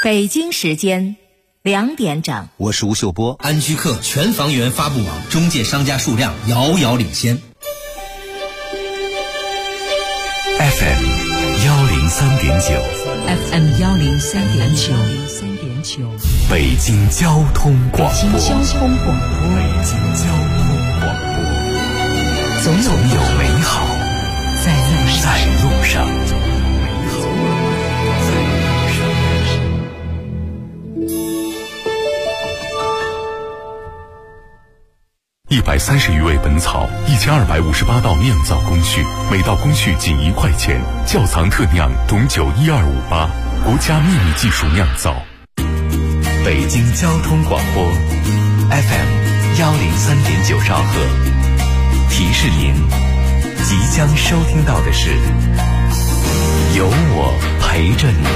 北京时间2点整， 我是吴秀波。 安居客全房源发布网中介商家数量遥遥领先。 FM 103.9 FM 103.9， 北京交通广播。 北京交通广播，总有美好在路上。 130余味本草，1258道酿造工序，每道工序仅1块钱。窖藏特酿董酒12588，国家秘密技术酿造。北京交通广播 FM 103.9兆赫，提示您即将收听到的是有我陪着你。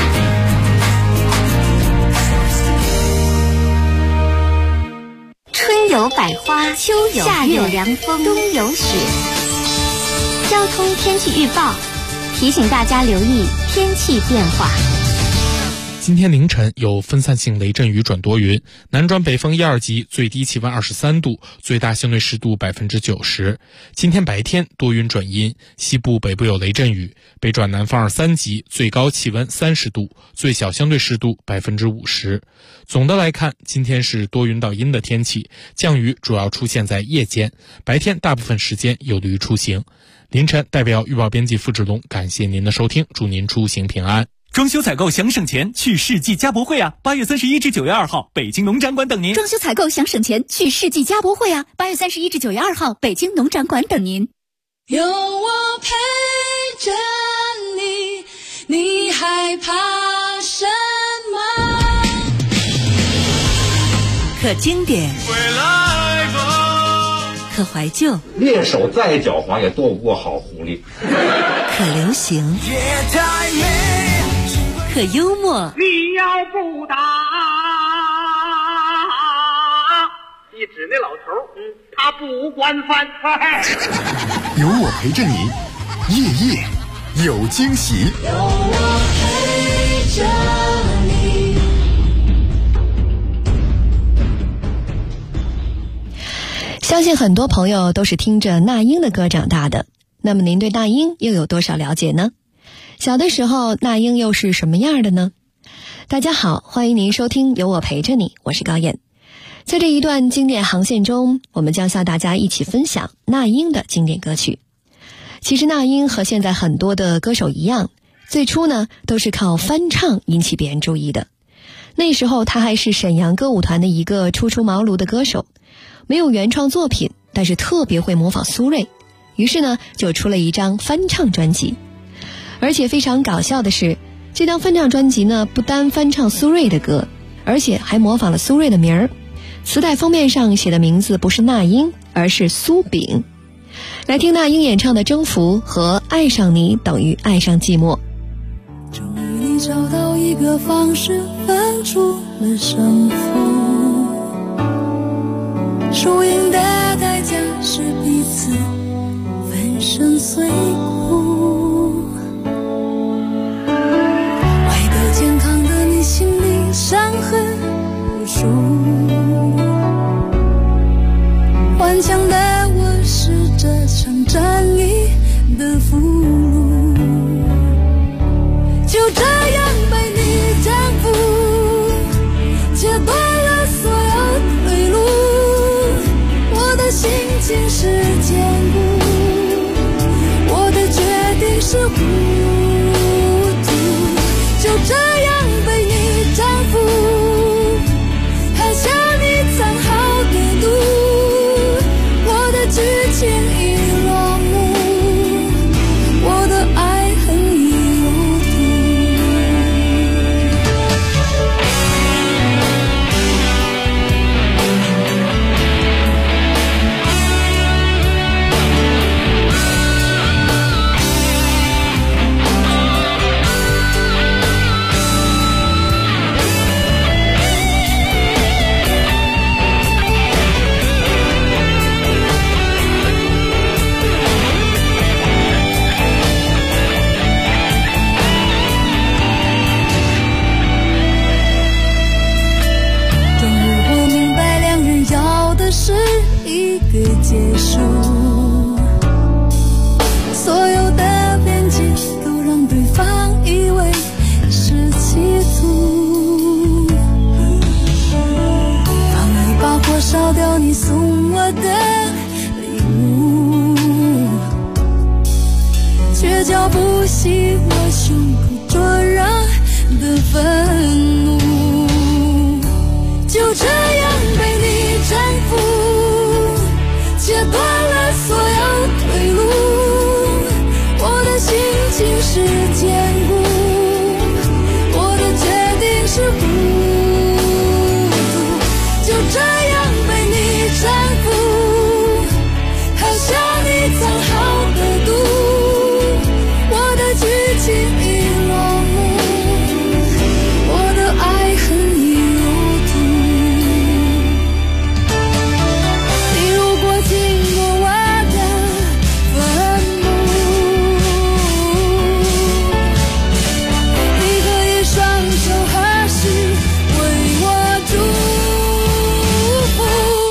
春有百花，秋有夏有凉风，冬有雪。交通天气预报提醒大家留意天气变化。 今天凌晨有分散性雷阵雨转多云，南转北风1、2级，最低气温23度，最大相对湿度90%。今天白天多云转阴，西部北部有雷阵雨，北转南风2、3级，最高气温30度，最小相对湿度50%。总的来看，今天是多云到阴的天气，降雨主要出现在夜间，白天大部分时间有利于出行。凌晨代表预报编辑付志龙感谢您的收听，祝您出行平安。 装修采购想省钱，去世纪家博会啊！8月31至9月2号，北京农展馆等您。 装修采购想省钱，去世纪家博会啊！8月31至9月2号，北京农展馆等您。 有我陪着你，你害怕什么？ 可经典，可怀旧， 猎手再狡猾也躲不过好狐狸。 可流行，可幽默。 你要不打，一指那老头，他不管饭菜。 有我陪着你，夜夜有惊喜。 有我陪着你。 相信很多朋友都是听着那英的歌长大的，那么您对那英又有多少了解呢？小的时候那英又是什么样的呢？大家好，欢迎您收听有我陪着你，我是高燕。在这一段经典航线中，我们将向大家一起分享那英的经典歌曲。其实那英和现在很多的歌手一样，最初呢都是靠翻唱引起别人注意的。那时候他还是沈阳歌舞团的一个初出茅庐的歌手，没有原创作品，但是特别会模仿苏芮，于是呢就出了一张翻唱专辑。而且非常搞笑的是，这张翻唱专辑呢不单翻唱苏芮的歌，而且还模仿了苏芮的名儿。磁带封面上写的名字不是那英，而是苏炳。来听那英演唱的《征服》和《爱上你等于爱上寂寞》。 终于你找到一个方式分出了胜负，输赢的代价是彼此粉身碎骨。外表健康的你，心里伤痕无数，顽强的我是这场战役的俘虏，就这样被你征服，切断了所有退路。我的心情是坚固，我的却浇不熄我胸口灼热的愤怒。就这样被你征服，切断了所有退路。我的心情是坚固，我的决定是糊涂。就这样被你征服，好像你藏好的毒，我的剧情已落幕，我的爱恨已入土。你如果经过我的坟墓，你可以双手合十为我祝福。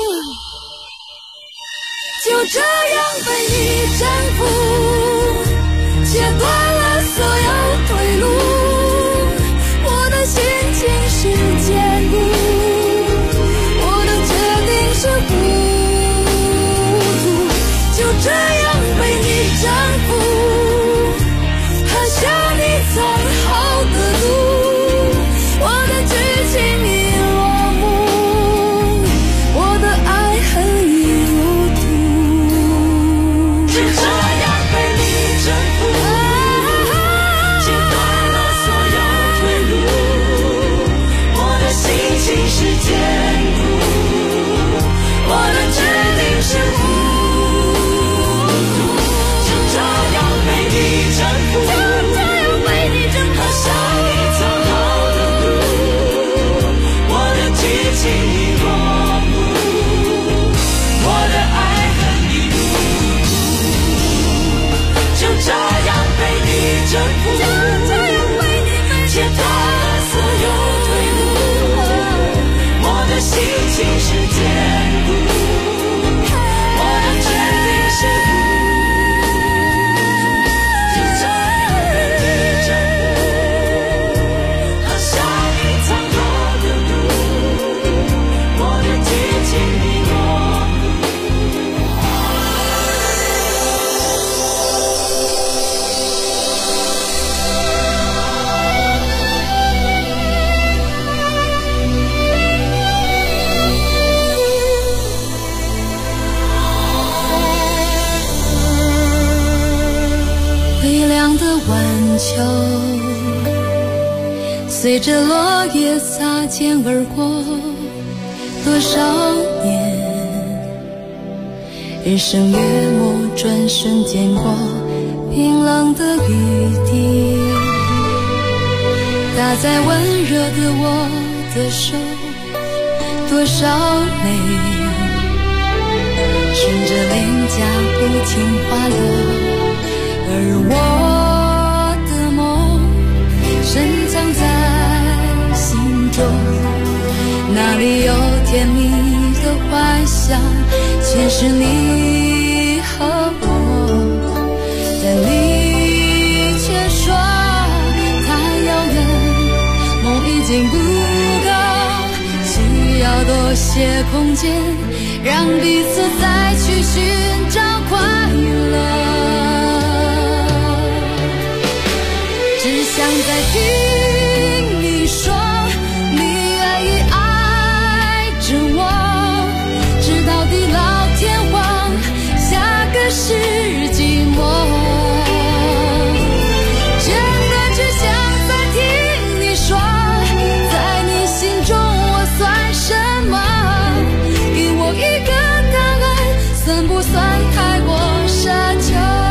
就这样被你征服，切断了所有退路，我的心情是坚固，我的决定是糊涂。就这样被你征服，好像你藏好的毒，我的剧情已落幕，我的爱恨已入土。就这样被你征服，切断了所有退路，我的心情是坚固，我的决定是糊涂。就这样被你征服，好像你藏好的毒，我的剧情已落幕，我的爱恨已入土。就这样被你征服，切断了所有退路，我的心情是坚固，我的决定是糊涂。就这样被你征服，好像你藏好的毒，我的剧情已落幕。微凉的晚秋，随着落叶擦肩而过，多少年，日升月没，转瞬间过，冰冷的雨滴打在温热的我的手，多少泪顺着脸颊不停滑落。而我的梦深藏在心中，那里有甜蜜的幻想，全是你和我，但你却说太遥远，梦已经不够，需要多些空间，让彼此再去寻找快乐。只想再听你说，你愿意爱着我，直到地老天荒，下个世纪末。真的只想再听你说，在你心中我算什么？给我一个答案，算不算太过奢求？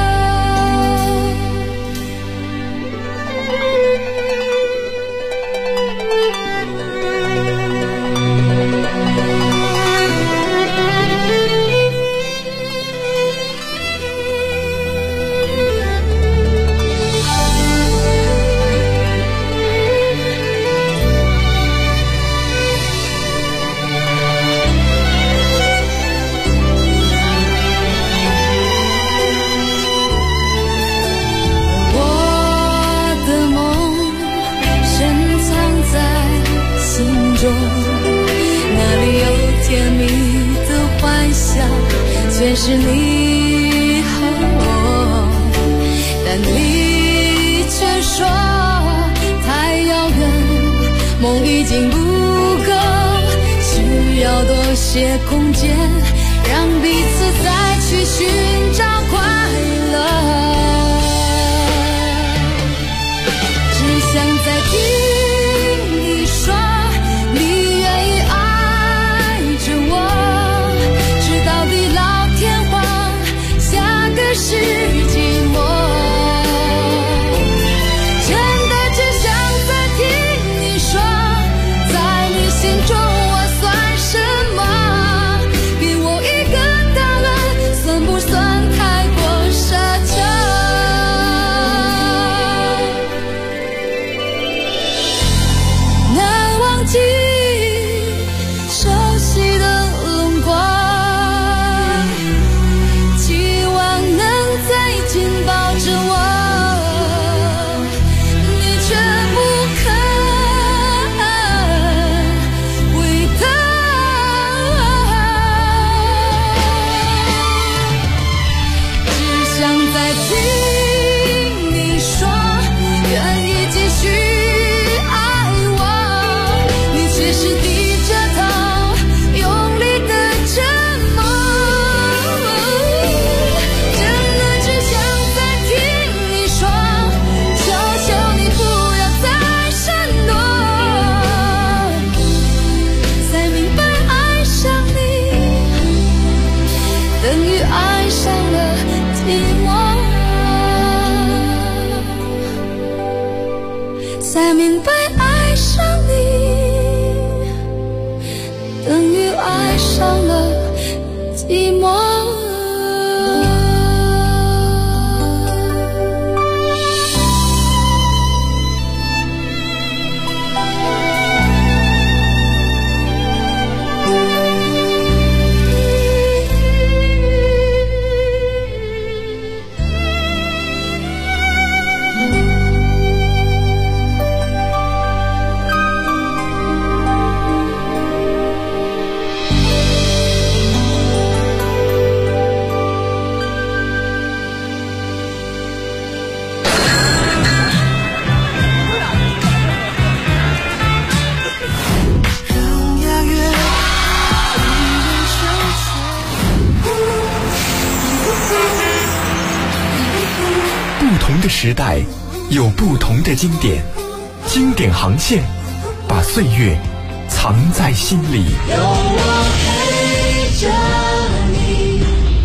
那里有甜蜜的幻想，全是你和我， 但你却说太遥远，梦已经不够，需要多些空间，让彼此再去寻找快乐。只想再听你说你愿意爱着我，直到地老天荒，下个世纪末。真的只想再听你说，在你心中我算什么？给我一个答案，算不算太过奢求？难忘记熟悉的轮廓，期望能再紧抱着我，你却不肯回头。只想再听你说愿意继续爱我，你却是低着头用力的沉默。真的只想再听你说，求求你不要再闪躲，才明白爱上你等于爱上了寂寞，才明白爱上你等于爱上了寂寞。 不同的时代有不同的经典，经典航线把岁月藏在心里。 有我陪着你。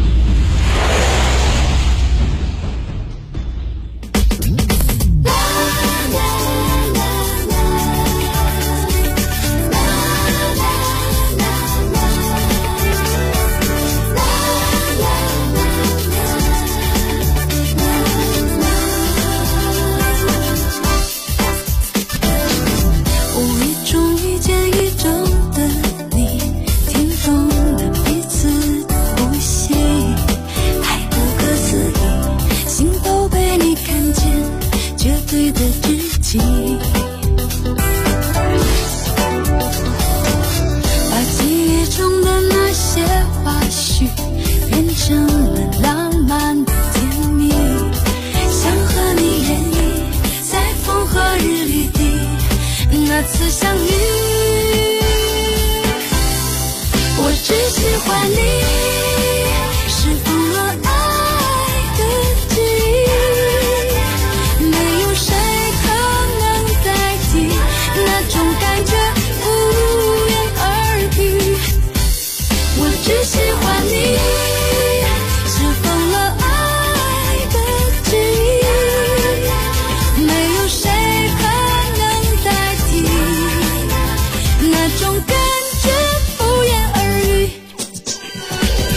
无意中遇见一种的你，听懂了彼此的呼吸，太不可思议，心都被你看见，绝对的知己。把记忆中的那些花絮变成了浪漫的甜蜜，想和你演绎在风和日丽的那次相遇。我只喜欢你，是疯了爱的记忆，没有谁可能代替那种感觉，不言而喻。我只喜欢你，是疯了爱的记忆，没有谁可能代替那种感觉，不言而喻。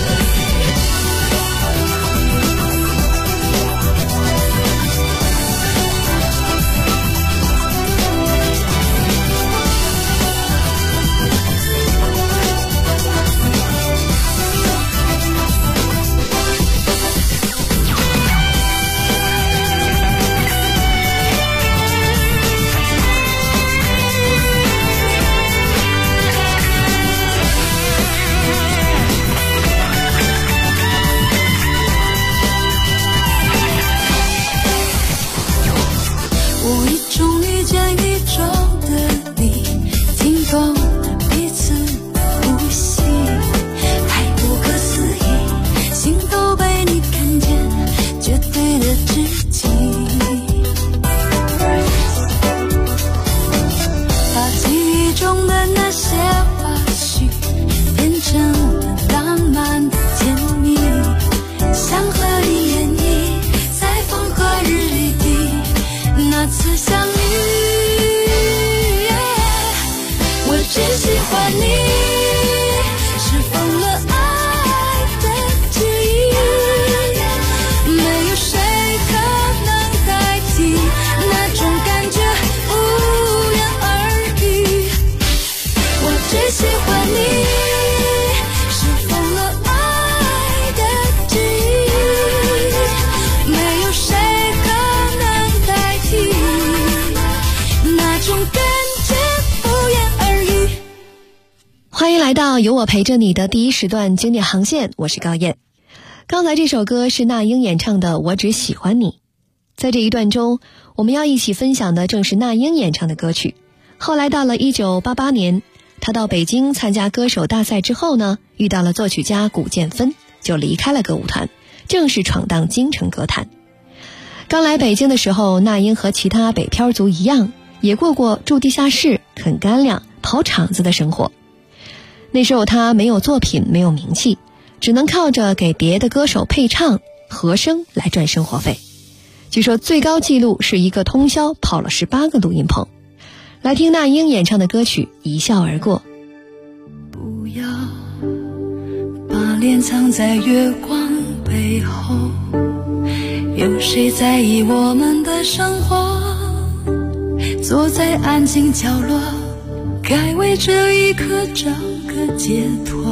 来到有我陪着你的第一时段经典航线，我是高燕。刚才这首歌是那英演唱的《我只喜欢你》。在这一段中，我们要一起分享的正是那英演唱的歌曲。后来到了1988年，她到北京参加歌手大赛之后呢，遇到了作曲家古建芬，就离开了歌舞团，正式闯荡京城歌坛。刚来北京的时候，那英和其他北漂族一样，也过过住地下室、啃干粮、跑场子的生活。那时候她没有作品，没有名气，只能靠着给别的歌手配唱、和声来赚生活费。据说最高纪录是一个通宵跑了18个录音棚。来听那英演唱的歌曲《一笑而过》。 不要把脸藏在月光背后，有谁在意我们的生活？坐在安静角落，该为这一刻找个解脱。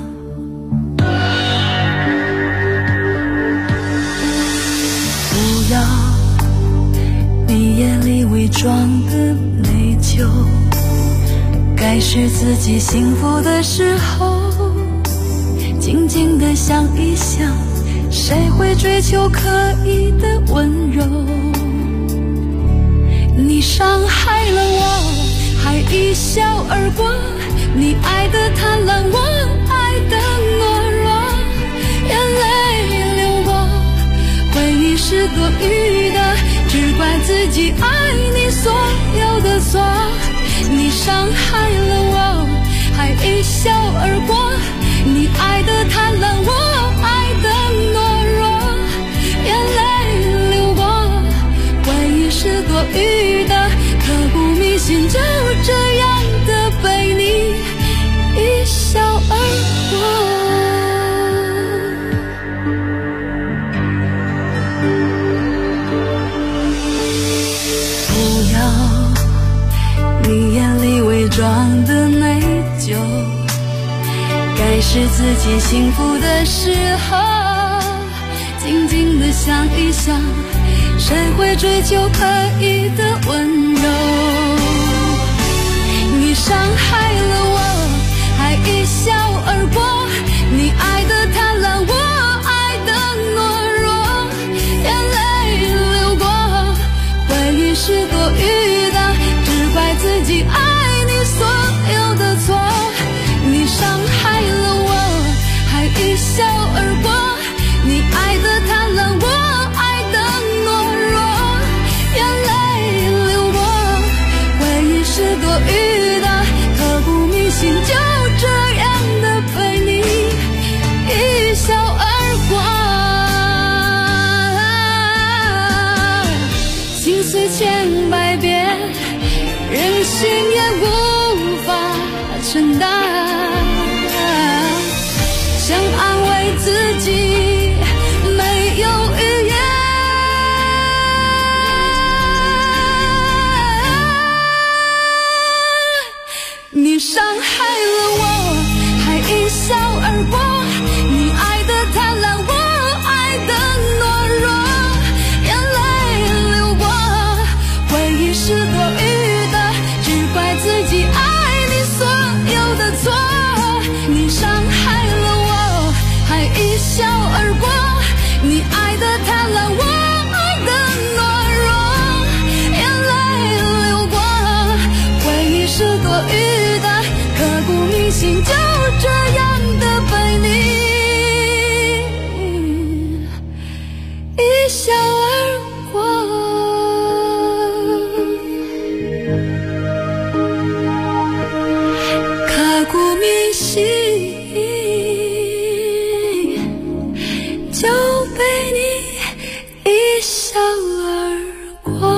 不要你眼里伪装的内疚，该是自己幸福的时候，静静地想一想，谁会追求刻意的温柔？你伤害了我，还一笑而过，你爱的贪婪，我爱的懦弱，眼泪流过，回忆是多余的，只怪自己爱你所有的错。你伤害了我，还一笑而过，你爱的贪婪，我爱的懦弱，眼泪流过，回忆是多余的，刻骨铭心，就这样的被你一笑而过。不要你眼里伪装的内疚，该是自己幸福的时候，静静地想一想，谁会追求刻意的温柔？你伤害了我，还一笑而过，你爱的贪婪，我爱的懦弱，眼泪流过，回忆是多余的，只怪自己爱你所有的错。你伤害了我，还一笑而过，你爱的贪婪，我爱的懦弱，眼泪流过，回忆是多余的，刻骨铭心，就这样的被你一笑而过。心碎千百遍，任性也无法承担，想安慰自己没有语言。你伤害了我，还一笑而过，你爱的贪婪，我爱的懦弱，眼泪流过，回忆是多余的，只怪自己爱你所有的错。你伤害了我，还一笑而过，你爱的贪婪，我爱的懦弱，眼泪流过，回忆是多余的，刻骨铭心，就这样的被你一笑而过。刻骨铭心，就被你一笑而过。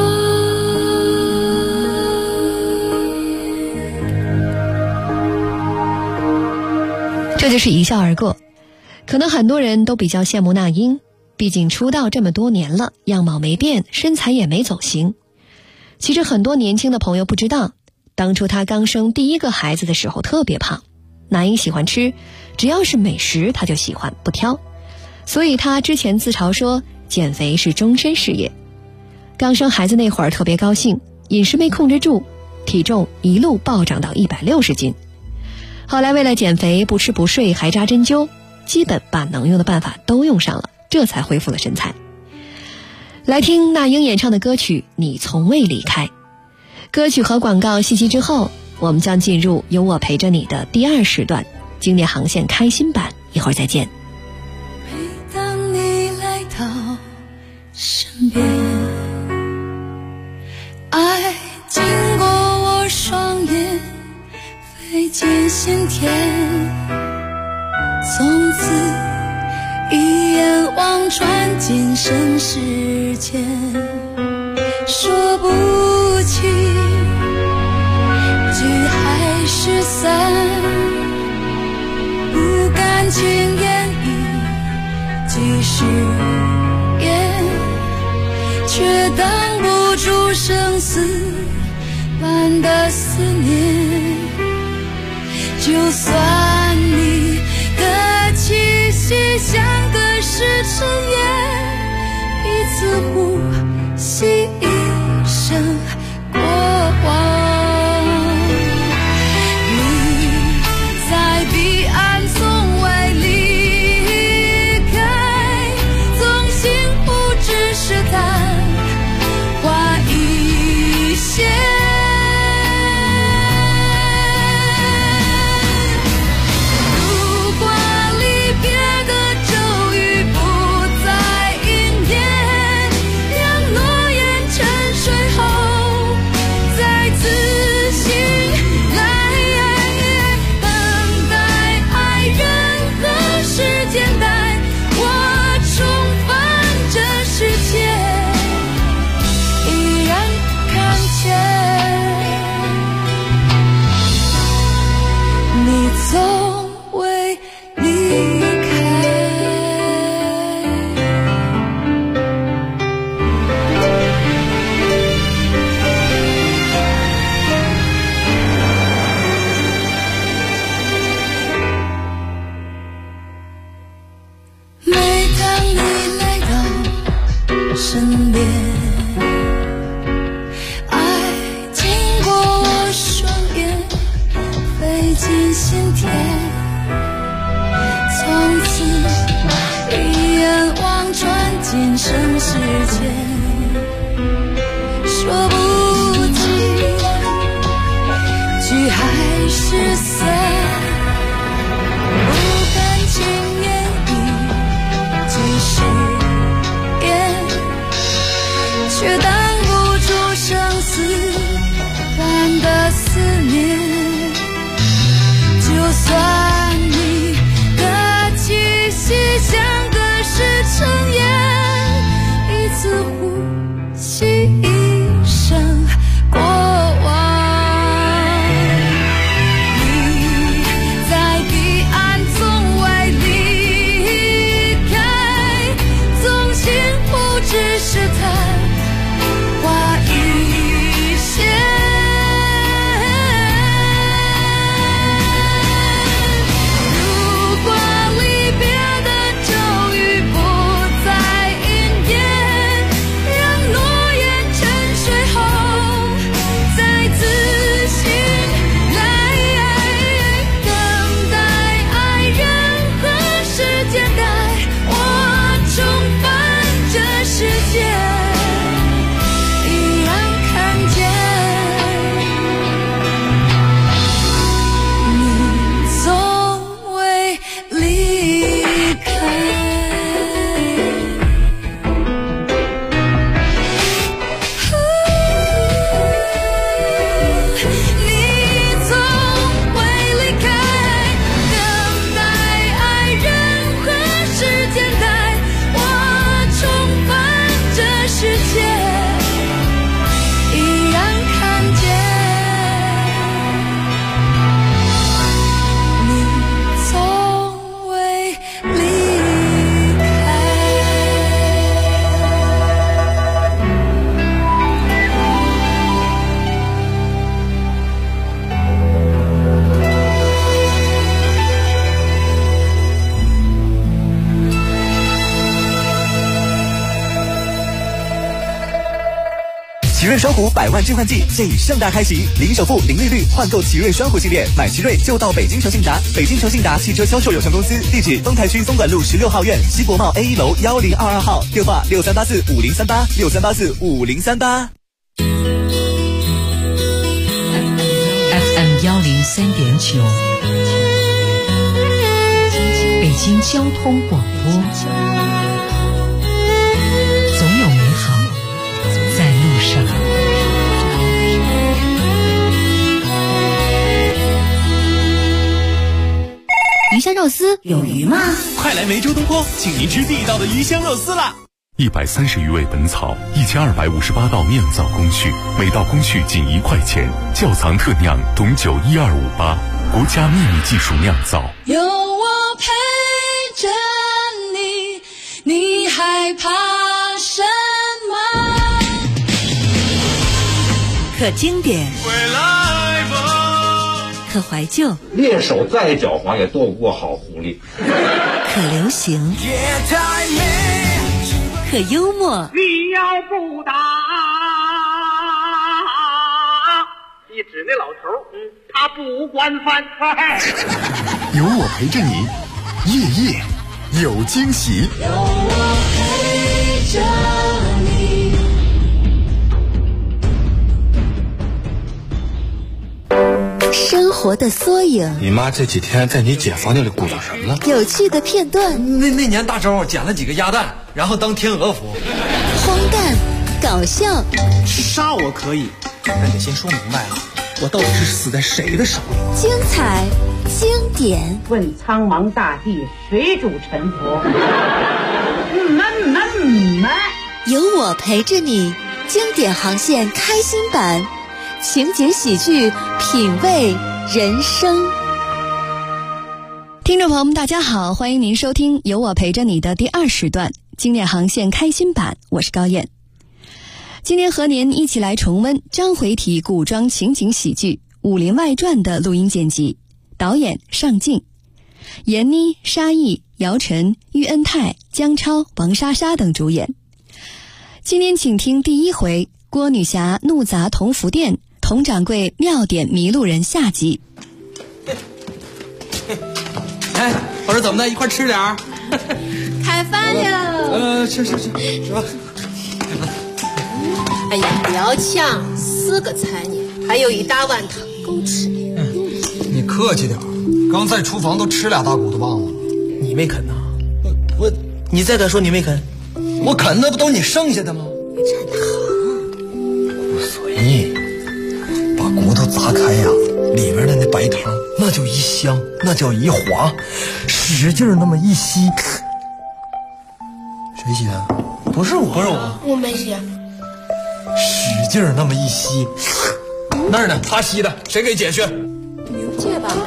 这就是一笑而过。可能很多人都比较羡慕那英，毕竟出道这么多年了，样貌没变，身材也没走形。其实很多年轻的朋友不知道，当初她刚生第一个孩子的时候特别胖。那英喜欢吃，只要是美食她就喜欢，不挑。所以她之前自嘲说，减肥是终身事业。刚生孩子那会儿特别高兴，饮食没控制住，体重一路暴涨到160斤。 后来为了减肥，不吃不睡还扎针灸，基本把能用的办法都用上了，这才恢复了身材。来听那英演唱的歌曲《你从未离开》。歌曲和广告信息之后，我们将进入有我陪着你的第2时段，经典航线开心版，一会儿再见。 每当你来到身边，爱经过我双眼，飞进心田，从此一眼望穿今生世间，说不清聚还是散，不敢轻言一句誓言，却挡不住生死般的思念。就算你的气息像隔世尘烟，彼此呼吸一生过往。 承奇瑞双虎100万置换季现已盛大开启，零首付、零利率换购奇瑞双虎系列，买奇瑞就到北京诚信达。北京诚信达汽车销售有限公司，地址丰台区松管路16号院西国贸 A1 楼1022号，电话63845038，63845038。 FM 103.9，北京交通广播，总有美好在路上。 鱼香肉丝有鱼吗？ 快来梅州东坡，请您吃地道的鱼香肉丝啦 ！130余味本草，1258道酿造工序，每道工序仅1块钱，窖藏特酿董酒12588，国家秘密技术酿造。 有我陪着你，你害怕什么？ 可经典，可怀旧， 猎手再狡猾也躲不过好狐狸。 可流行，可幽默。 你要不打，一指那老头，他不惯犯。 有我陪着你，夜夜有惊喜。 有我陪着你。 生活的缩影， 你妈这几天在你姐房间里鼓捣什么呢？ 有趣的片段。 那年大周捡了几个鸭蛋，然后当天鹅服。 荒诞，搞笑。 杀我可以，但得先说明白了，我到底是死在谁的手里？ 精彩，经典。 问苍茫大地，谁主沉浮？ 有我陪着你，经典航线开心版。情节喜剧，品味人生。 听众朋友们大家好，欢迎您收听有我陪着你的第2时段经典航线开心版，我是高燕。今天和您一起来重温章回体古装情景喜剧《武林外传》的录音剪辑，导演尚敬，闫妮、沙溢、姚晨、喻恩泰、姜超、王莎莎等主演。今天请听第1回郭女侠怒砸同福店，佟掌柜妙点迷路人下集。 哎，我说怎么的，一块吃点儿。 开饭了。 吃吧。 哎呀，不要抢，4个菜呢，还有1大碗汤，够吃的。 你客气点，刚在厨房都吃2大骨头棒子了。 你没啃呐？你再敢说你没啃？ 我啃的不都你剩下的吗？ 真的好。 骨髓，把骨头砸开呀，里边的那白汤那叫一香，那叫一滑，使劲那么一吸。谁吸的？不是我， 我没吸。 使劲那么一吸，那儿呢？他吸的，谁给解去？ 刘姐吧。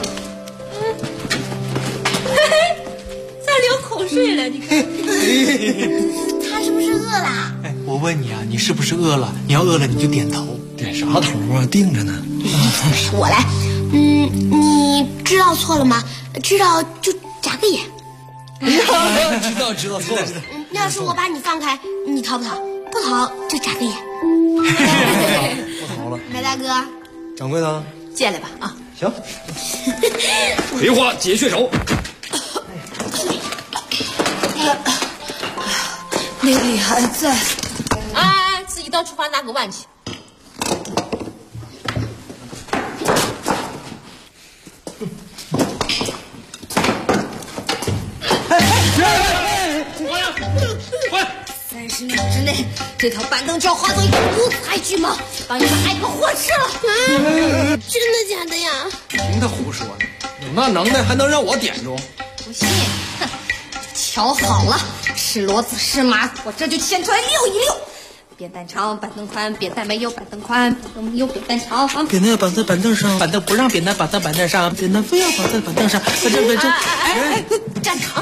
在流口水了，你看。他是不是饿了？ 哎，我问你啊，你是不是饿了？你要饿了你就点头。 点啥头啊？定着呢。 我来。你知道错了吗？知道就眨个眼。 知道错了。 要是我把你放开，你逃不逃？不逃就眨个眼。 不逃了。 梅大哥， 掌柜的， 进来吧啊。 行。 葵花解穴手。 那里还在。哎，自己到厨房拿个碗去。30秒之内，这条板凳就要化作一股彩巨蟒，把你们挨个活吃了。真的假的呀？ 听他胡说呢，有那能耐还能让我点着？ 不信，哼！瞧好了，是骡子是马，我这就牵出来溜一溜。扁担长，板凳宽，扁担没有板凳宽，板凳没有扁担长。 扁担要绑在板凳上，板凳不让扁担绑在板凳上，扁担非要绑在板凳上，反正哎，站长。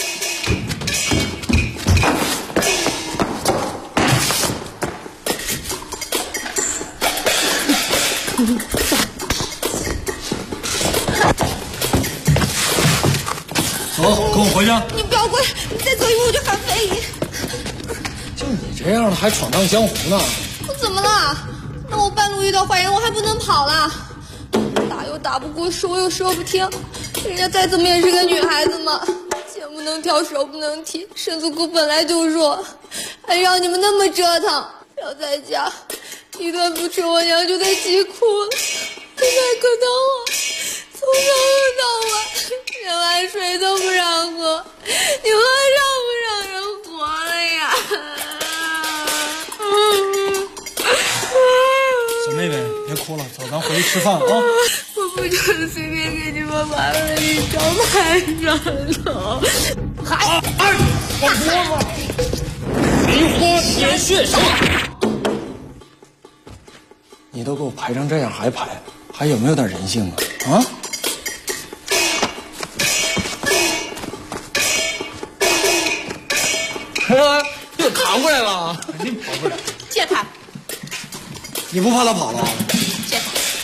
走，跟我回去。 你不要过来，你再走一步我就喊非遗。 就你这样的还闯荡江湖呢？ 我怎么了？ 呀？那我半路遇到坏人，我还不能跑了？打又打不过，说又说不听，人家再怎么也是个女孩子嘛，肩不能挑，手不能提，身子骨本来就弱，还让你们那么折腾。要在家，一顿不吃我娘就得急哭了。现在可当我从早到晚，连碗水都不让喝，你们还让不让人活了呀？ 小妹妹，别哭了，走，咱回去吃饭啊！ 我不准随便给你们把我的一张拍上头。 我说嘛，梅花点穴手。 你都给我排成这样还排，还有没有点人性啊？ 又扛过来了， 肯定跑不了。 借他， 你不怕他跑了？ 借他。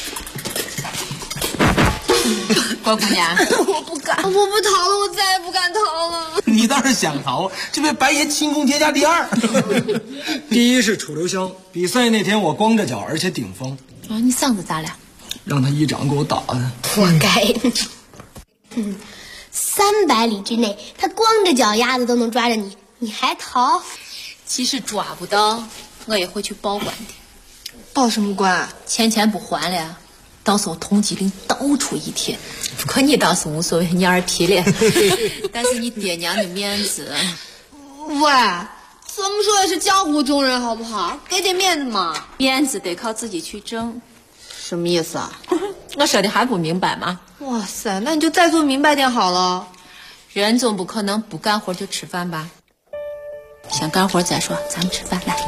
郭姑娘，我不敢，我不逃了，我再也不敢逃了。 你倒是想逃，这位白爷轻功叠加第二。 第一是楚留香，比赛那天我光着脚，而且顶风。 啊，你嗓子咋了？ 让他一掌给我打的。 活该。300里之内，他光着脚丫子都能抓着你，你还逃？ 即使抓不到，我也会去报官的。 报什么官？ 钱不还了，到时候通缉令到处一贴。不过你倒是无所谓，你二批了。但是你爹娘的面子， 喂，怎么说也是江湖中人，好不好？给点面子嘛。 面子得靠自己去挣。 什么意思啊？ 我说的还不明白吗？ 哇塞，那你就再做明白点好了。 人总不可能不干活就吃饭吧？先干活再说，咱们吃饭来。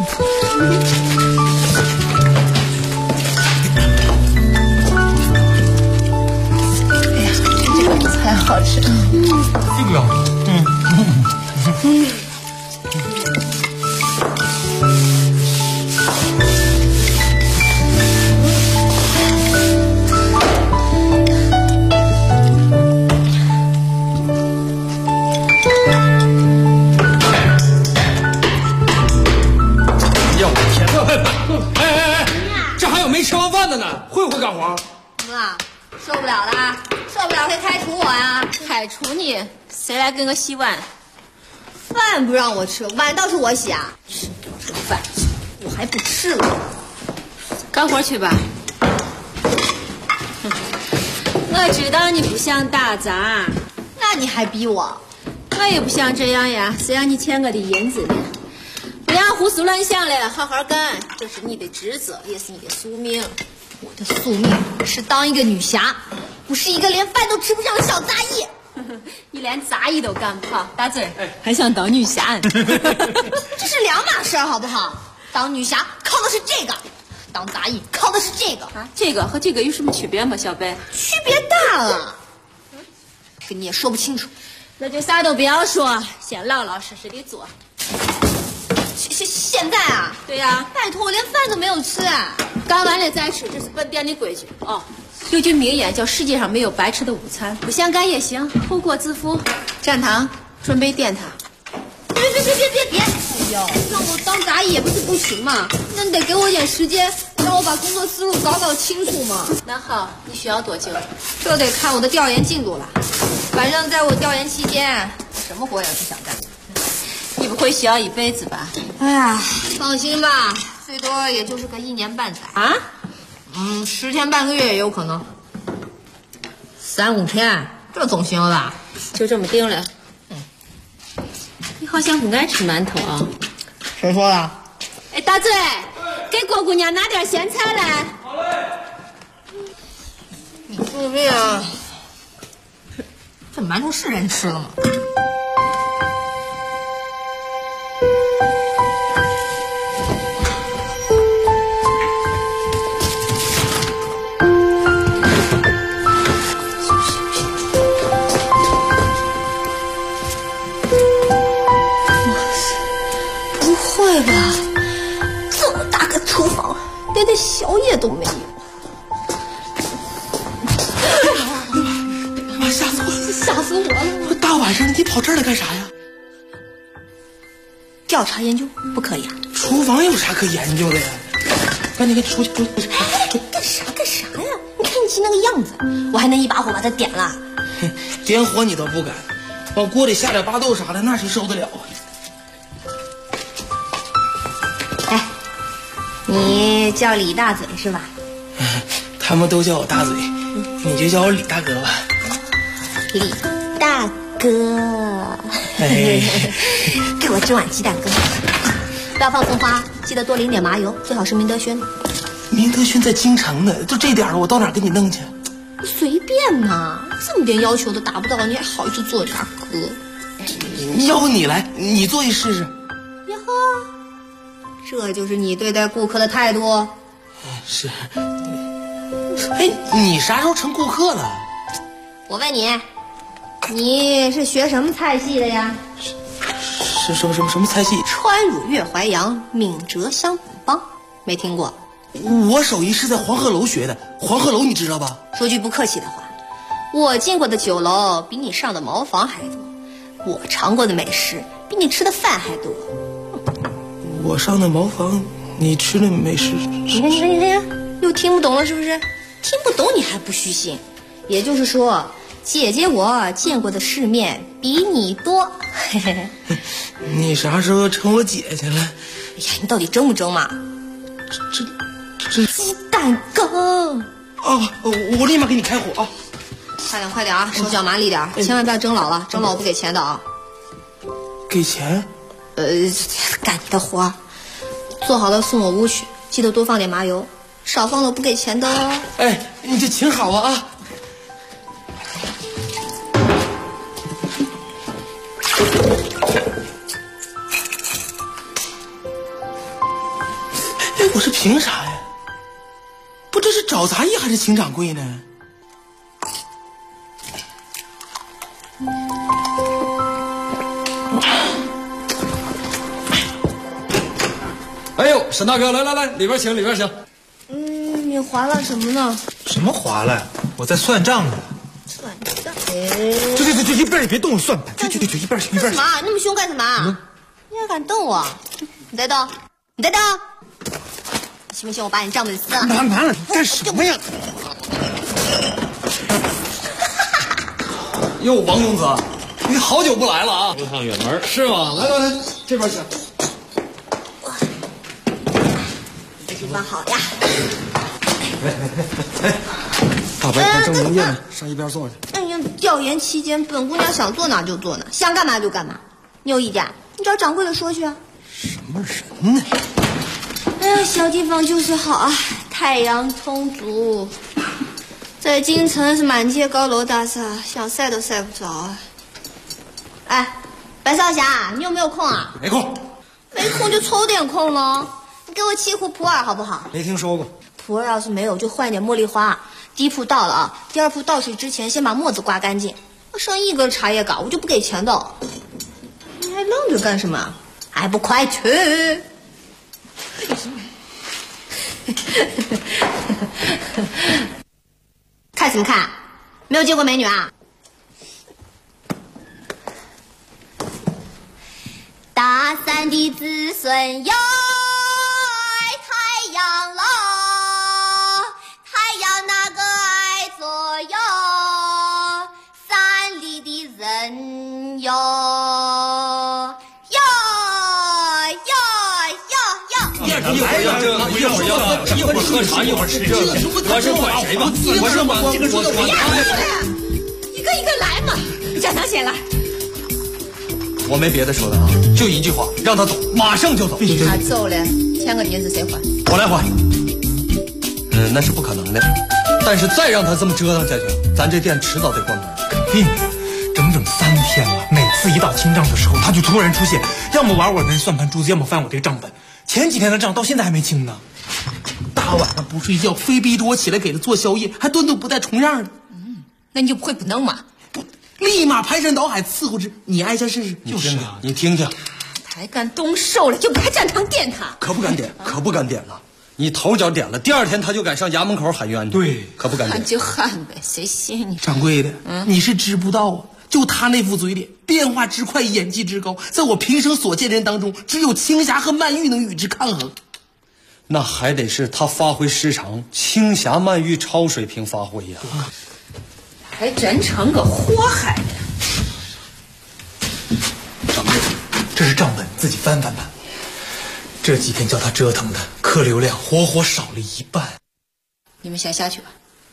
哎呀，这个菜好吃。 这个， 会不会干活？ 怎么了？受不了了？受不了可以开除我呀！ 开除你？谁来给我洗碗？ 饭不让我吃，碗倒是我洗啊。 吃这个饭， 我还不吃了。 干活去吧。我知道你不想打杂， 那你还逼我？ 我也不想这样呀，谁让你欠我的银子呢？不要胡思乱想了，好好干，这是你的职责，也是你的宿命。 我的宿命是当一个女侠，不是一个连饭都吃不上的小杂役。 你连杂役都干不好，大嘴还想当女侠？ 这是两码事好不好？当女侠靠的是这个，当杂役靠的是这个。 啊，这个和这个有什么区别吗，小贝？ 区别大了，跟你也说不清楚。 那就啥都不要说，先老老实实的做。 现在啊？ 对呀。 拜托，我连饭都没有吃啊！ 干完了再吃，这是本店的规矩哦。有句名言叫世界上没有白吃的午餐，不想干也行，后果自负。站堂，准备点他。 别！哎呦，让我当杂役也不是不行嘛，那你得给我点时间，让我把工作思路搞清楚嘛。 那好，你需要多久？ 这得看我的调研进度了。反正在我调研期间，什么活也不想干。 你不会需要一辈子吧？ 哎呀，放心吧，最多也就是个1年半载啊。 10天半个月也有可能，3、5天，这总行了吧？ 就这么定了。你好像不爱吃馒头啊？ 谁说的？ 哎，大嘴，给郭姑娘拿点咸菜来。 好嘞。 你说这样，这馒头是人吃的吗？宵夜都没有， 妈吓死我了！ 吓死我了！ 大晚上的你跑这儿来干啥呀？ 调查研究不可以啊？ 厨房有啥可研究的呀？ 赶紧出去！ 哎，干啥呀？你看你急那个样子，我还能一把火把它点了。 点火你都不敢，往锅里下点巴豆啥的，那谁受得了啊？ 哎，你叫李大嘴是吧？ 他们都叫我大嘴，你就叫我李大哥吧。 李大哥， 哎， 给我蒸碗鸡蛋羹，不要放葱花，记得多淋点麻油，最好是明德轩。 明德轩在京城呢，就这点我到哪给你弄去？ 随便嘛，这么点要求都达不到，你还好意思做大哥？ 要不你来，你做一试试。 呀呵，这就是你对待顾客的态度？ 是。哎，你啥时候成顾客了？ 我问你，你是学什么菜系的呀？ 是什么菜系？ 川鲁粤淮扬闽浙湘本帮，没听过？ 我手艺是在黄鹤楼学的，黄鹤楼你知道吧？ 说句不客气的话，我进过的酒楼比你上的茅房还多，我尝过的美食比你吃的饭还多。 我上的茅房，你吃的美食。 你看，又听不懂了是不是？听不懂你还不虚心，也就是说，姐姐我见过的世面比你多。嘿嘿嘿， 你啥时候成我姐姐了？ 哎呀，你到底蒸不蒸嘛？这鸡蛋羹哦，我立马给你开火啊！ 快点啊，手脚麻利点，千万不要蒸老了，蒸老我不给钱的啊！ 给钱？ 干你的活，做好了送我屋去，记得多放点麻油，少放了不给钱的哦。 哎，你这请好啊！哎，我是凭啥呀？不，这是找杂役还是请掌柜呢？ 哎呦，沈大哥，来，里边请。 你划拉什么呢？ 什么划了？我在算账呢。 算账？ 就一边也别动了，算盘。就一边行。 干什么？那么凶干什么？你还敢动我？你再动！信不信我把你账本撕了？ 拿了，干什么呀？ 哟，王公子，你好久不来了啊！ 一趟远门是吗？来，这边请。 地方好呀！ 哎，大白天正营业呢，上一边坐去。 哎呀，调研期间，本姑娘想坐哪就坐哪，想干嘛就干嘛。你有意见，你找掌柜的说去啊。 什么人呢？ 哎呀，小地方就是好啊，太阳充足。在京城是满街高楼大厦，想晒都晒不着啊。哎，白少侠，你有没有空啊？ 没空。 没空就抽点空喽。你给我沏壶普洱好不好？ 没听说过。 普洱要是没有，就换点茉莉花。第一铺到了啊，第二铺倒水之前先把沫子刮干净。剩一根茶叶杆我就不给钱的。你还愣着干什么？还不快去！看什么看？没有见过美女啊？大山的子孙哟，太阳喽，太阳那个爱左右，山里的人哟。 一会儿喝茶，一会儿吃这个，我是管谁吧？我是管这个说的。 一个一个来嘛，蒋堂先来。 我没别的说的啊，就一句话，让他走，马上就走。 他走了，签个名字谁还？ 我来还。那是不可能的。但是再让他这么折腾下去，咱这店迟早得关门。 肯定，整3天了，每次一到清账的时候，他就突然出现，要么玩我那算盘珠子，要么翻我这个账本。前几天的账到现在还没清呢。大晚上不睡觉，非逼着我起来给他做宵夜，还顿顿不带重样的。 那你就不会不弄吗？ 不，立马排山倒海伺候之。你挨下试试。 就是啊，你听听。 他还敢动手了，就给他站堂点他。 可不敢点，可不敢点了。你头脚点了，第二天他就敢上衙门口喊冤去。 对， 可不敢点。 喊就喊呗，谁信你？ 掌柜的，你是知不道啊。就他那副嘴脸，变化之快，演技之高，在我平生所见人当中，只有青霞和曼玉能与之抗衡。 那还得是他发挥失常，轻侠慢御，超水平发挥呀。 还真成个祸害呀！ 掌柜，这是账本，自己翻翻吧。这几天叫他折腾的，客流量活活少了一半。 你们先下去吧，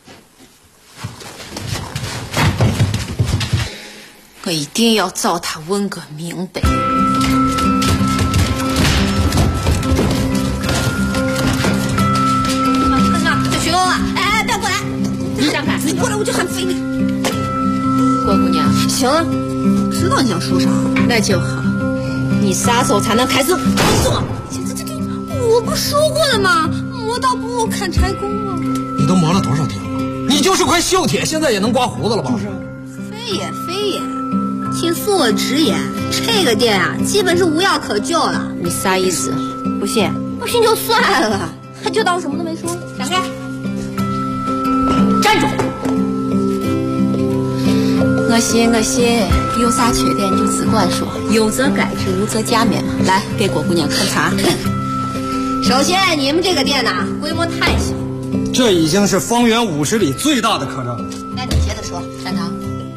我一定要找他问个明白。这徐龙啊，哎，别过来！你让开！你过来我就喊飞你。郭姑娘，行了，知道你想说啥，那就好。你啥时候才能开始工作？这，我不说过了吗？磨刀不误砍柴工啊！ 你都磨了多少天了？你就是块锈铁，现在也能刮胡子了吧？ 就是。非也，听恕我直言，这个店啊，基本是无药可救了。你啥意思？不信就算了，就当什么都没说。闪开！站住！我信，有啥缺点你就只管说，有则改之，无则加勉嘛。来，给郭姑娘看茶。首先，你们这个店呐，规模太小， 这已经是方圆50里最大的客栈了。 那你接着说，山堂。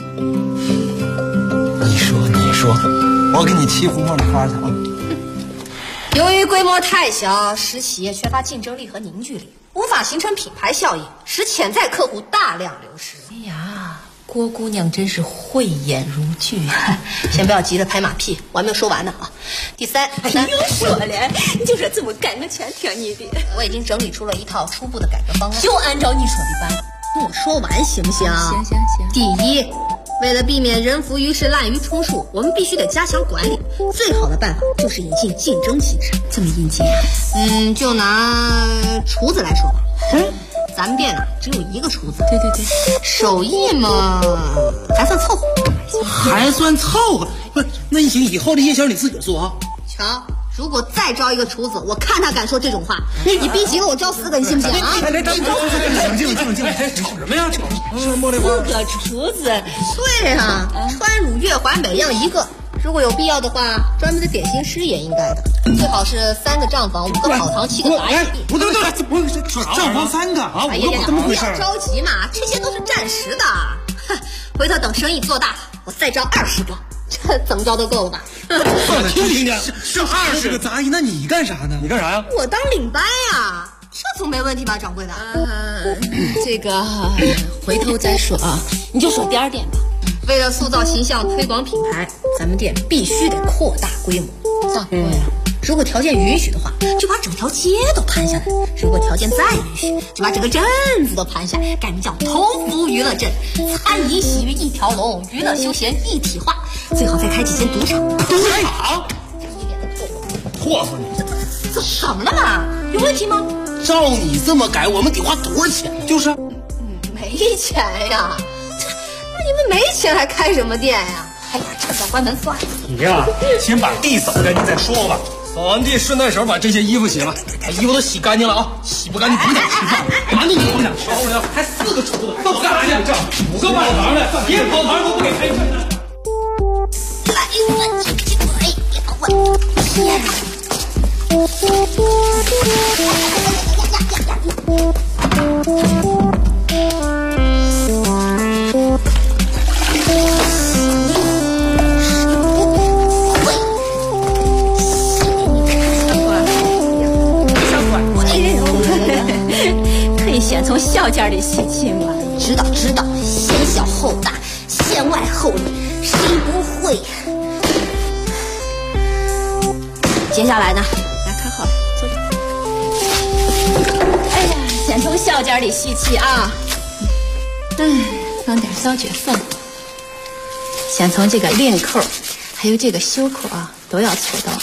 你说，我给你沏壶茉莉花去啊。 由于规模太小，使企业缺乏竞争力和凝聚力，无法形成品牌效应，使潜在客户大量流失。哎呀，郭姑娘真是慧眼如炬。先不要急着拍马屁，我还没有说完呢啊。第三，又说了，你就说这么干，我全听你的。我已经整理出了一套初步的改革方案，就按照你说的办。跟我说完行不行？行。第一，为了避免人浮于事、滥竽充数，我们必须得加强管理。最好的办法就是引进竞争形式。这么引进啊？就拿厨子来说吧。咱们店啊只有一个厨子。对，手艺嘛还算凑合。 还算凑合？不，那行，以后的夜宵你自个儿做啊。 瞧，如果再招一个厨子，我看他敢说这种话。你逼急了，我招4个，你信不信啊？ 冷静，吵什么呀？吵茉莉花。 4个厨子，对啊，川鲁粤淮每样一个。如果有必要的话，专门的点心师也应该的。最好是3个账房，5个跑堂，7个杂役。 不对，账房3个啊！ 哎呀，不要着急嘛，这些都是暂时的。回头等生意做大了，我再招20个，这怎么着都够吧？ 听听，是20个杂役，那你干啥呢？你干啥呀？ 我当领班呀，这总没问题吧，掌柜的？ 这个回头再说啊，你就说第2点吧。 为了塑造形象、推广品牌，咱们店必须得扩大规模。如果条件允许的话，就把整条街都盘下来；如果条件再允许，就把整个镇子都盘下来，改名叫同福娱乐镇，餐饮洗浴一条龙，娱乐休闲一体化。最好再开几间赌场。 赌场？ 唾死你！ 这怎么了嘛？有问题吗？ 照你这么改，我们得花多少钱？就是， 没钱呀。那你们没钱还开什么店呀？哎呀，这算关门算了。 你呀，先把地扫干净再说吧。 扫完地，顺带手把这些衣服洗了，把衣服都洗干净了啊！洗不干净不想吃饭，干嘛你不想吃？还4个厨子，都干啥去？这5个跑堂的，连跑堂都不给开。 别捣我！ 可以先从小件的洗起嘛。 知道，先小后大，先外后里，谁不会？接下来呢？来看好了，坐着。 哎呀，先从小件的洗起啊。放点小脚粉。先从这个领口，还有这个袖口啊，都要搓到。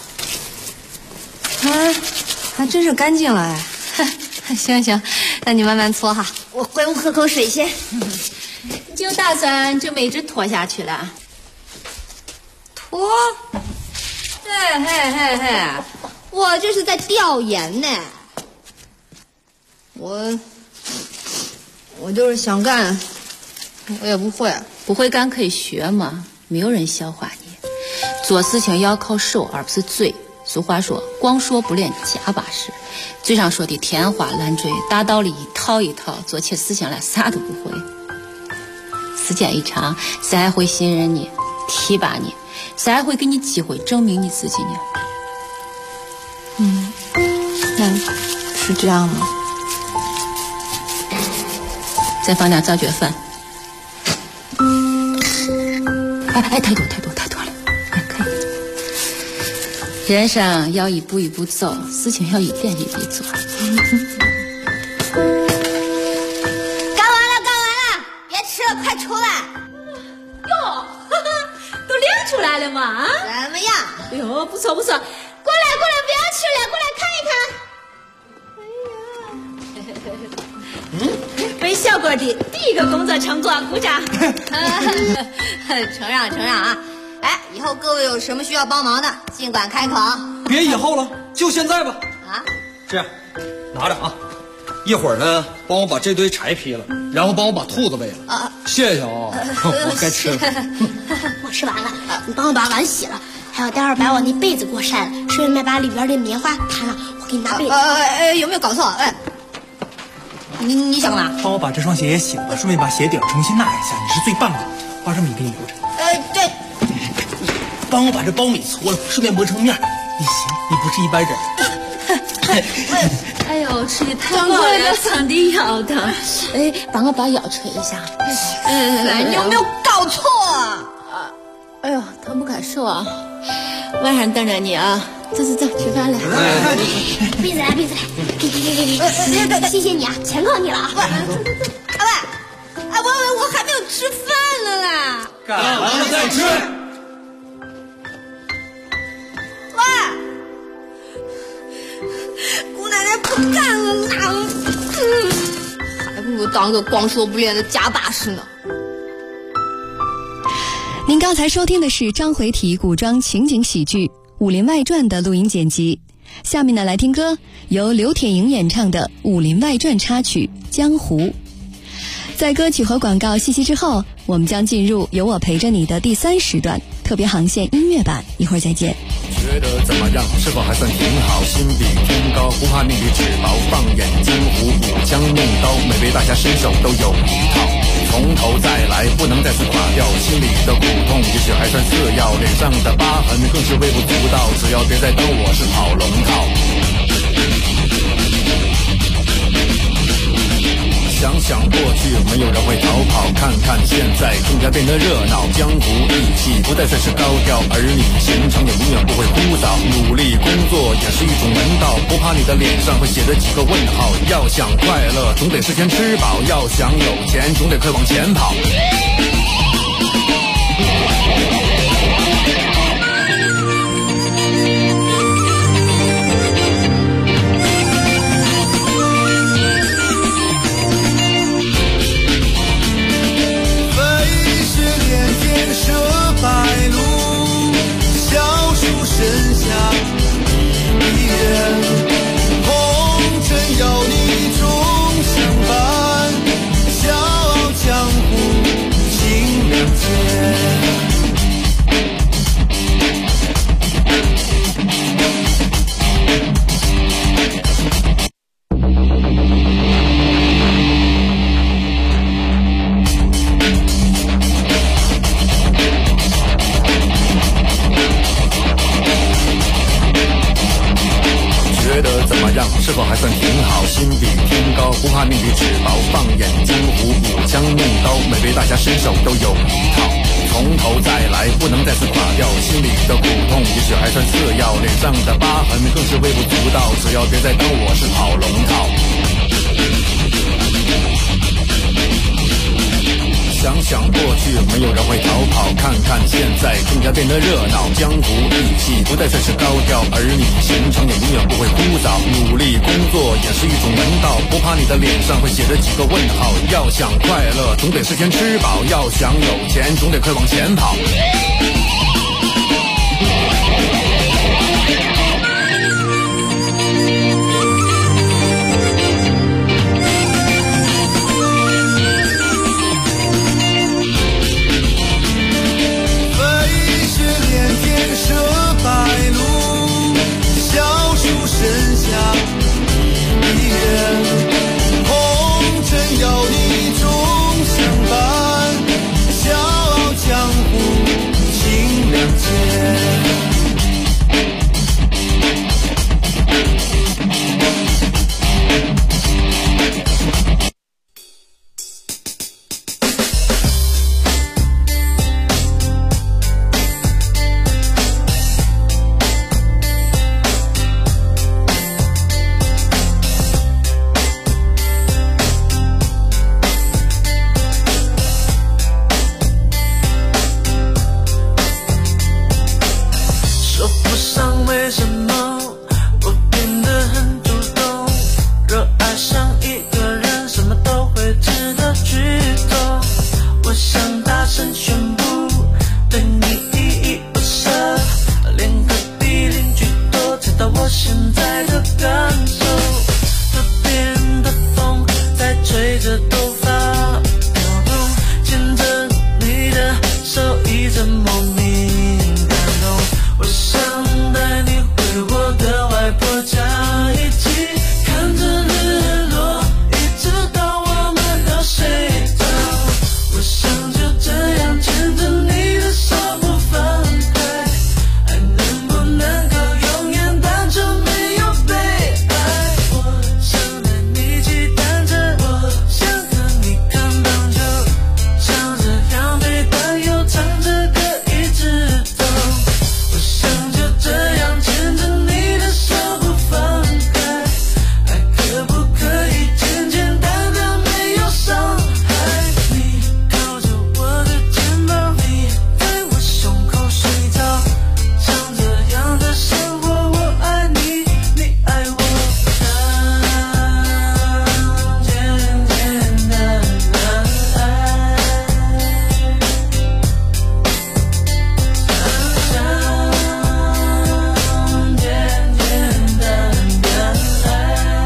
还真是干净了哎。行，那你慢慢搓哈，我回屋喝口水先。 就打算这么一直拖下去了。 拖？嘿，我这是在调研呢。我就是想干，我也不会。 不会干可以学嘛，没有人笑话你。做事情要靠手而不是嘴。俗话说，光说不练假把式。 嘴上说的天花乱坠，大道理一套一套，做起思想来啥都不会。时间一长，谁还会信任你、提拔你？谁还会给你机会证明你自己呢？ 那是这样吗？ 再放点早卷饭。太多了，可以。人生要一步一步走，事情要一点一滴做。 干完了，别吃了，快出来！ 哟，都练出来了吗？啊？ 怎么样？ 哎呦，不错，过来，不要吃了，过来看一看。为小郭的第一个工作成果鼓掌。 承让啊！哎，以后各位有什么需要帮忙的，尽管开口。 别以后了，就现在吧。 啊？ 这样，拿着啊，一会儿呢，帮我把这堆柴劈了，然后帮我把兔子喂了。啊，谢谢啊，我该吃了。 我吃完了，你帮我把碗洗了，还有待会儿把我那被子给我晒了，顺便把里边的棉花摊了，我给你拿被子。 有没有搞错？哎，你想干嘛？ 帮我把这双鞋也洗了吧，顺便把鞋底重新纳一下，你是最棒的。花生米给你留着。 对。 帮我把这苞米搓了，顺便磨成面。你行，你不是一般人。 哎呦，吃的太饱了，嗓子要疼。哎，帮我把腰捶一下。 你有没有搞错啊？ 哎呦，疼不敢受啊！晚上等着你啊！走，吃饭了。 被子来，给。谢谢你啊，全靠你了啊！ 我还没有吃饭呢啦！ 干完了再吃。 姑奶奶不干了啦！还不如当个光说不练的假把式呢。 您刚才收听的是章回体古装情景喜剧《武林外传》的录音剪辑。下面呢，来听歌，由刘铁莹演唱的《武林外传》插曲《江湖》。在歌曲和广告息息之后，我们将进入有我陪着你的第3时段特别航线音乐版，一会儿再见。 觉得怎么样？是否还算挺好？心比天高，不怕命里纸薄。放眼江湖，舞枪弄刀，每位大侠身手都有一套。从头再来，不能再次垮掉。心里的苦痛也许还算次要，脸上的疤痕更是微不足道。只要别再当我是跑龙套。想想过去，没有人会逃跑，看看现在更加变得热闹。江湖义气不再算是高调，儿女情长也永远不会枯燥。努力工作也是一种门道，不怕你的脸上会写着几个问号。要想快乐，总得事先吃饱；要想有钱，总得快往前跑。 舍白鹿，小树身下一人，红尘要你终相伴，笑傲江湖情两千。是否还算挺好？心比天高，不怕命里纸薄。放眼江湖，舞枪弄刀，每位大侠身手都有一套。从头再来，不能再次垮掉。心里的苦痛也许还算次要，脸上的疤痕更是微不足道。只要别再当我是跑龙套。想想过去，没有人会逃跑，看看现在更加变得热闹。江湖义气不再算是高调，儿女情长也永远不会枯燥。努力工作也是一种门道，不怕你的脸上会写着几个问号。要想快乐，总得事先吃饱；要想有钱，总得快往前跑。身下一现在的感受。河边的风在吹着头发飘动，牵着你的手一直莫名感动。我想带你回我的外婆家，一起看着日落，一直到我们都睡着。我想就这样牵着你的手不放开，还能不能够永远单纯没有被爱？我想带你骑单车，我想和你看棒球，像这样背单又唱着歌一直走。我想就这样牵着你的手不放开，还可不可以简简单单没有伤害？你靠着我的肩膀，你在我胸口睡着，像这样的生活，我爱你，你爱我，简简单单爱，简简单单爱。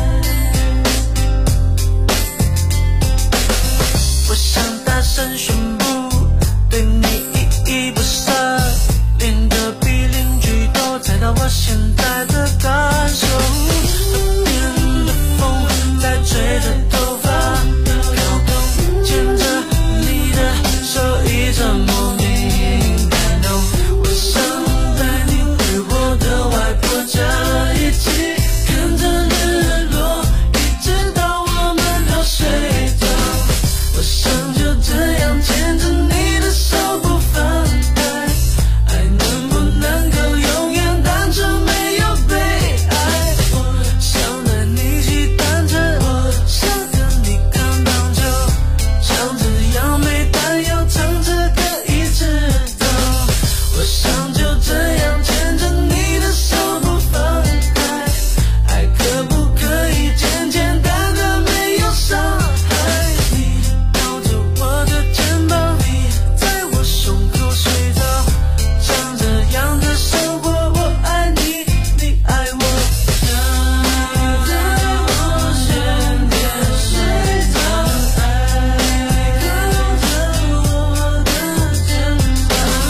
我想大声宣布，对你依依不舍，连隔壁邻居都猜到我现在的感受。河边的风在吹着头发飘动，牵着你的手一直莫名感动。我想带你回我的外婆家，一起看着日落，一直到我们都睡着。我想就这样牵着你的手不放开，还能不能够永远单纯没有被爱？我想带你骑单车，我想和你看棒球，像这样没担忧唱着歌一直走。我想就这样牵着你的手不放开，还可不可以简简单单没有伤害？你靠着我的肩膀，你在我胸口睡着，像这样的生活，我爱你，你爱我，像在我身边睡着，爱靠着我的肩膀，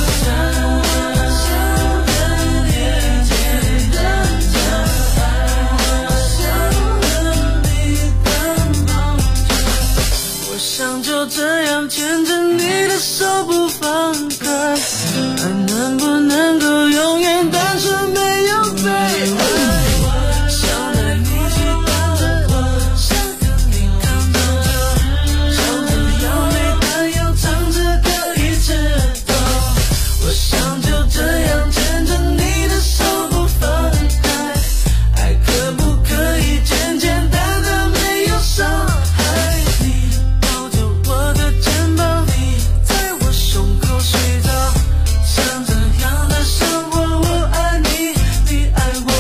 像跟你简单讲爱，像和你看棒球。我想就这样牵着你的手不放开，还能不能够永远单纯没有被爱？想带你骑单车，想和你看棒球，像这样没担忧唱着歌一直走。我想就这样牵着你的手不放开，还可不可以简简单单没有伤害？你靠着我的肩膀，你在我胸口睡着，像这样的生活，我爱你，你爱我。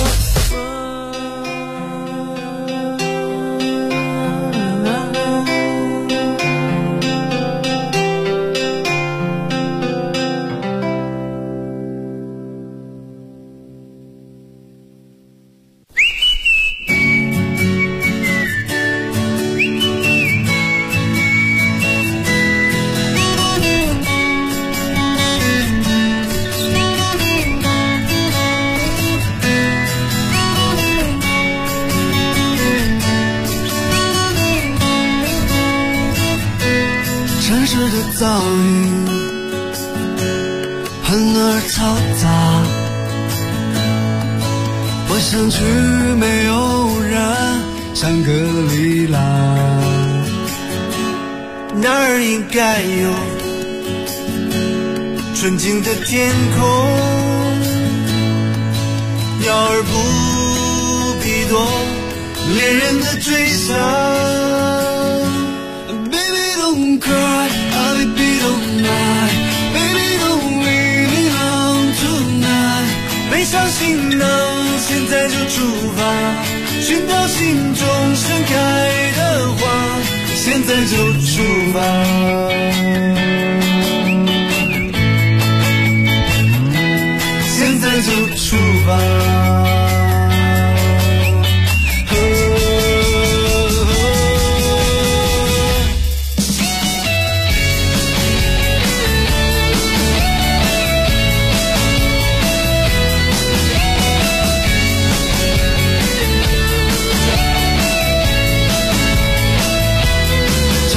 城市的噪音很而嘈杂，我想去没有人，香格里拉，那儿应该有纯净的天空，鸟儿不必多，恋人的追想。Baby don't cry, baby don't lie, baby don't leave me alone tonight。背上行囊，现在就出发，寻找心中盛开的花，现在就出发。现在就出发。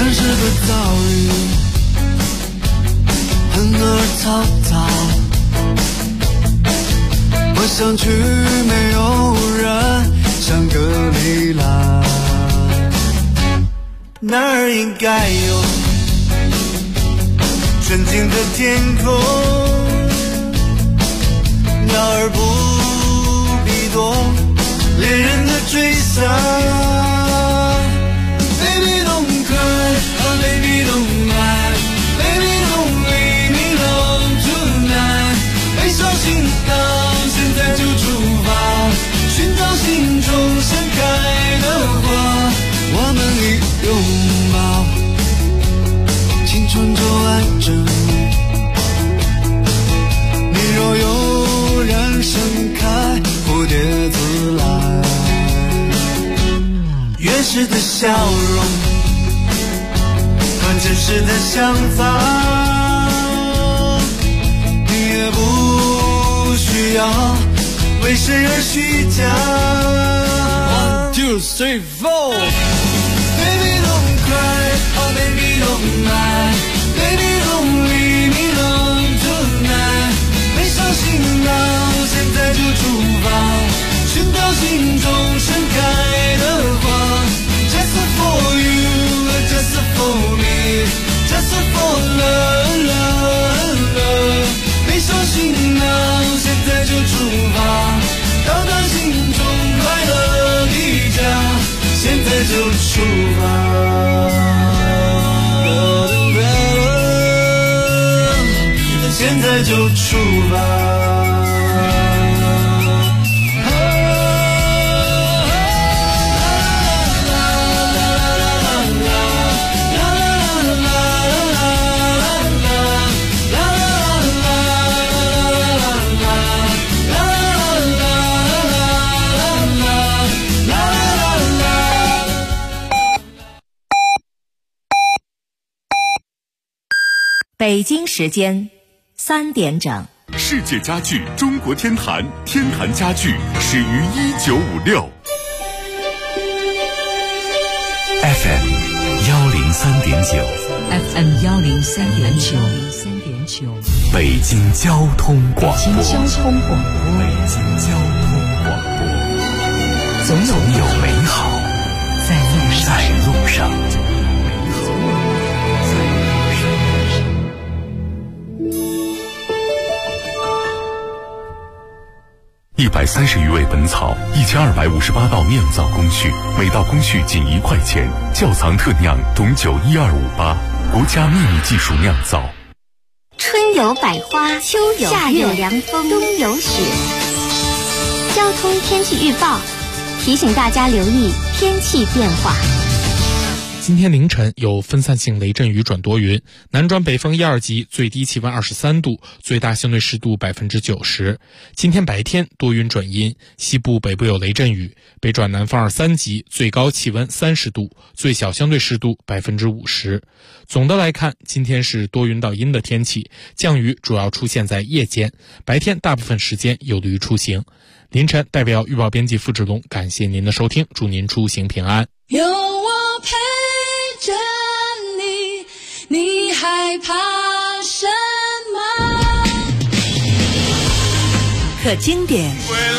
人世的遭遇很而嘈杂，我想去没有人像格里拉，那儿应该有纯净的天空，鸟儿不必多恋人的追杀。Baby don't cry, oh baby don't lie, baby don't leave me alone tonight。悲伤行动，现在就出发，寻找心中盛开的花。我们一拥抱，青春就爱着你。你若有人盛开，蝴蝶自来。原始的笑容和真实的想法，你也不需要为谁而虚假。One, two, three, four. Baby don't cry, oh baby don't lie, baby don't leave me alone tonight。背上行囊，现在就出发，寻找心中盛开的花。Just for you, just for me, just for love, love, love。背上行囊，现在就出发，到达心中快乐的家，现在就出发，现在就出发。 北京时间3点整。 世界家具中国天坛，天坛家具始于1956。 FM 103.9 FM 103.9， 北京交通广播。 北京交通广播，总有美好在路上。 130余味本草，1258道酿造工序，每道工序仅1块钱。窖藏特酿董酒12588，国家秘密技术酿造。 春有百花，秋有夏有凉风，冬有雪。交通天气预报提醒大家留意天气变化。 今天凌晨有分散性雷阵雨转多云，南转北风1、2级，最低气温23度，最大相对湿度90%。今天白天多云转阴，西部北部有雷阵雨，北转南风2、3级，最高气温30度，最小相对湿度50%。总的来看，今天是多云到阴的天气，降雨主要出现在夜间，白天大部分时间有利于出行。凌晨代表预报编辑付志龙，感谢您的收听，祝您出行平安。 有我陪着你，你害怕什么？ 可经典，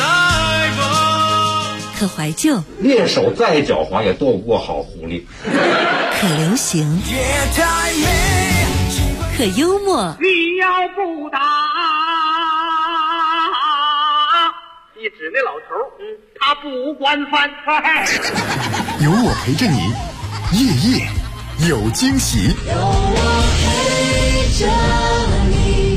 可怀旧， 猎手再狡猾也斗不过好狐狸。 可流行，可幽默。 你要不打，一指那老头，他不惯犯。 有我陪着你，夜夜有惊喜。 有我陪着你。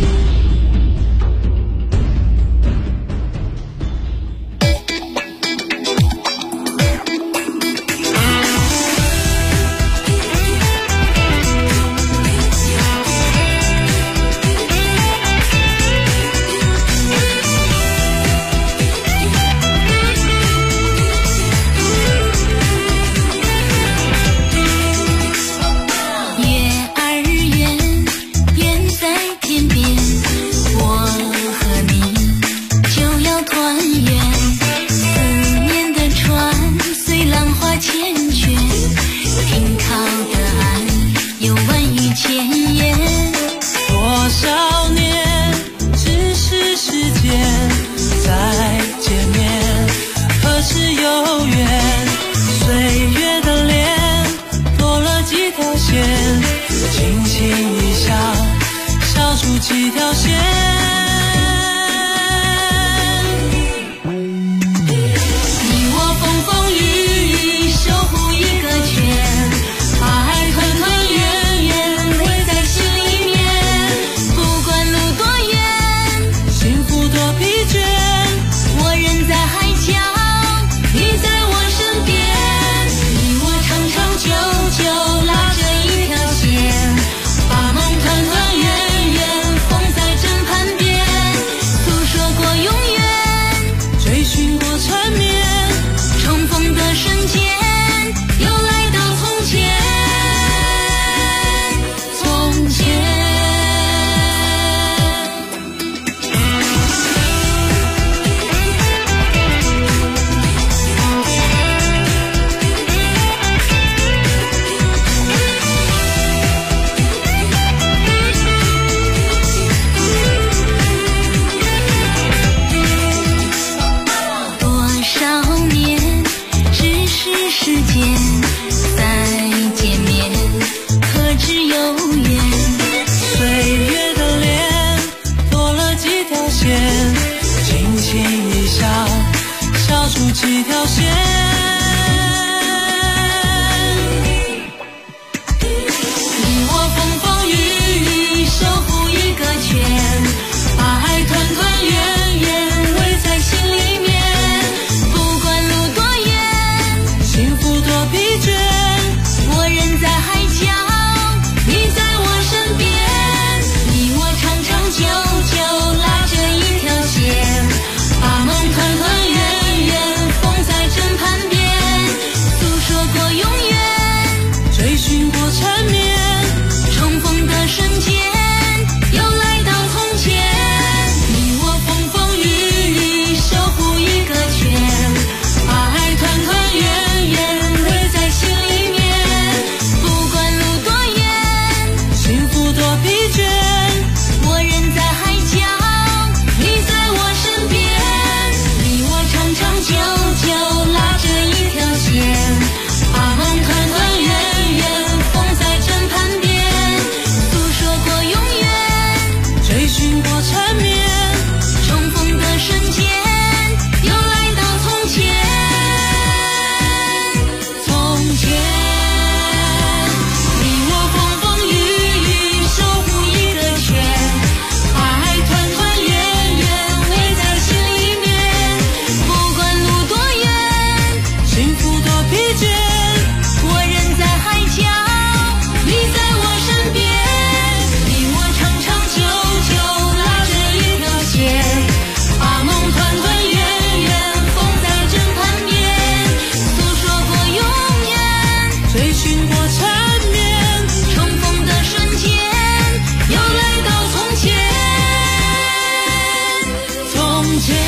千圈，停靠的岸。 再见面何止有缘，岁月的脸多了几条线，轻轻一笑笑出几条线，你我风风雨雨守护一个圈，把爱团团圆圆围在心里面，不管路多远，幸福多疲倦，我人在海角，你在我身边，你我长长久久拉着一条线，把梦团团圆圆缝在枕畔边，诉说过永远，追寻过缠绵，重逢的瞬间又来到从前，你我风风雨雨守护一个圈，把爱团团圆圆围在心里面，不管路多远，幸福多疲倦，我人在海角，你在我身边，你我长长久久拉着一条线，把梦团团圆圆缝在枕畔边，诉说过永远，追寻过缠绵，重逢的瞬间又来到从前，从前，你我风风雨雨守护一个圈，把爱团团圆圆围在心里面，不管路多远，幸福多疲倦，我人在海角，你在我身边，你我长长久久拉着一条线，把梦团团圆圆缝在枕畔边，诉说过永远，追寻过缠绵，重逢的瞬间又来到从前，从前。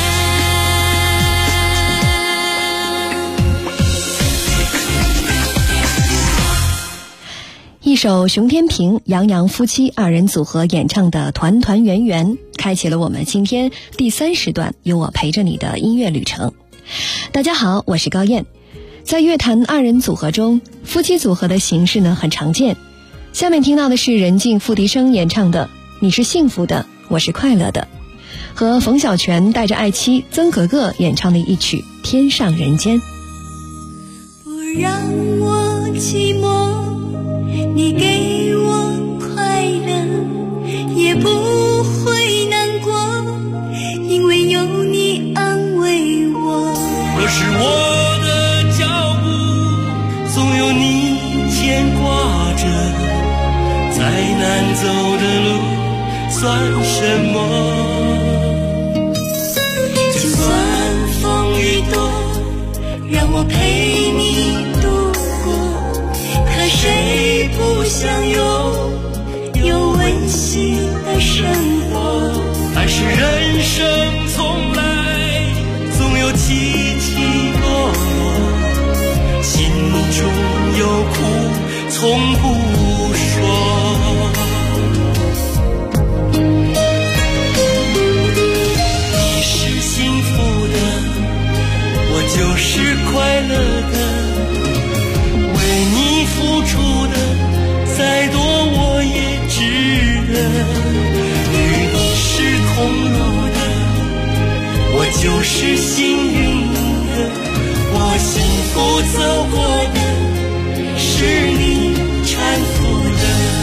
一首熊天平、杨洋夫妻二人组合演唱的《团团圆圆》，开启了我们今天第3时段有我陪着你的音乐旅程。大家好，我是高燕。在乐坛二人组合中，夫妻组合的形式呢很常见。下面听到的是任静、付笛声演唱的《你是幸福的，我是快乐的》，和冯小泉带着爱妻曾格格演唱的一曲《天上人间》。 不让我寂寞，你给我快乐，也不会难过，因为有你安慰我。 若是我的脚步总有你牵挂着，再难走的路算什么？ 就算风雨多，让我陪你度过，可谁不想有温馨的生活？ 但是人生从来总有起起落落，心中有苦从不说。你是幸福的，我就是快乐的，为你付出的再多我也值得。与你是同路的，我就是幸运的，我幸福走过的是你搀扶的。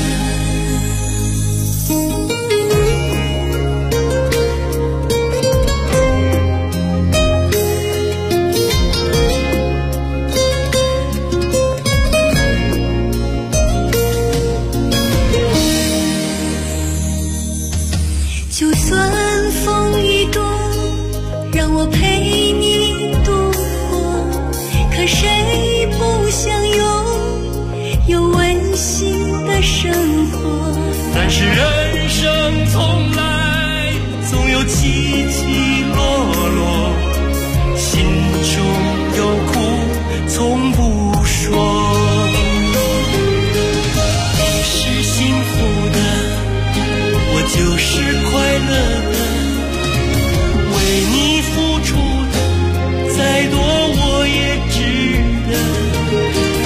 就算风雨多，让我陪你度过，可谁不想有温馨的生活？ 但是人生从来总有起起落落，心中有苦从不说。你是幸福的，我就是快乐的，为你付出的再多我也值得。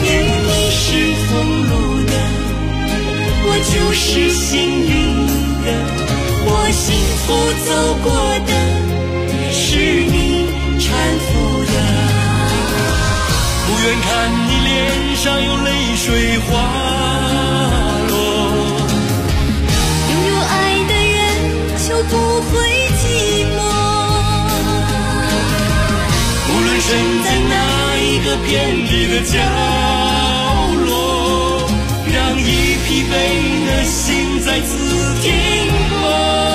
走过的，是你搀扶的。不愿看你脸上有泪水滑落， 拥有爱的人就不会寂寞。 无论身在哪一个偏僻的角落，让已疲惫的心再次停泊。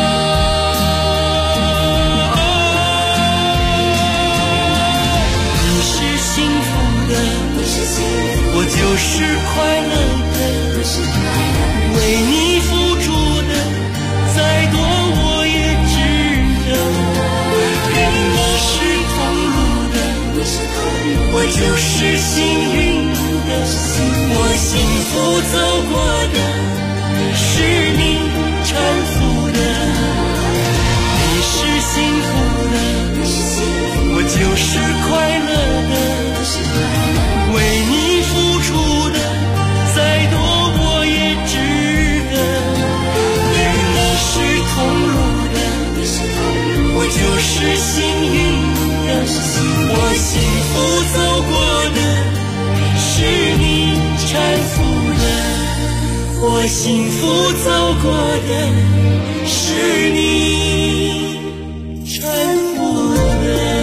你是幸福的，我就是快乐的，为你付出的再多我也值得。愿你是同路的，我就是幸运的，我幸福走过的，是你搀扶的。你是幸福的，我就是快乐的，为你付出的再多我也值得。愿你是同路的，我就是幸运的，我幸福走过的，是你搀扶的，我幸福走过的，是你搀扶的。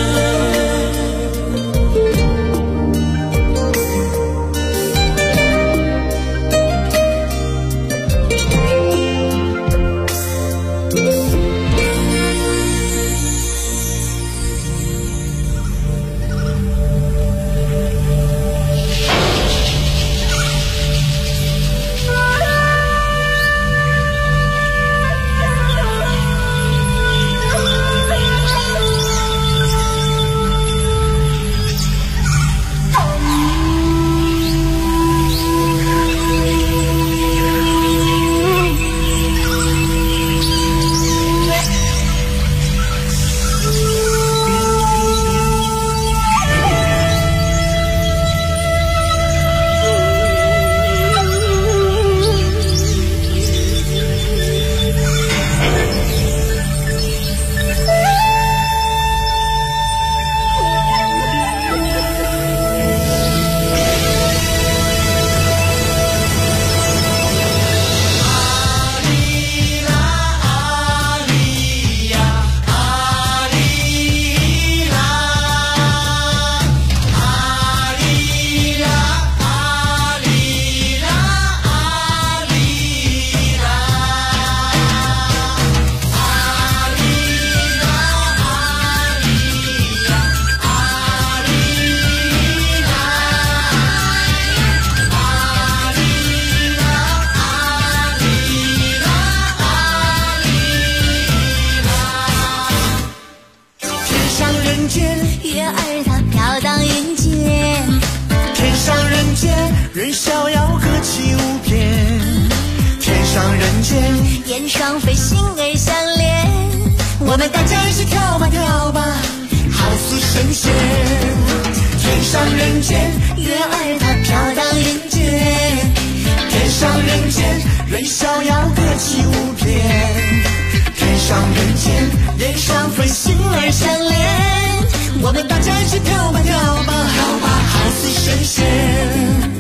人逍遥，歌起无边。天上人间， 燕双飞，心儿相连。 我们大家一起跳吧跳吧，好似神仙。天上人间， 月儿它飘荡人间。 天上人间，人逍遥，歌起无边。天上人间，燕双飞，心儿相连。我们大家一起跳吧跳吧，跳吧，好似神仙。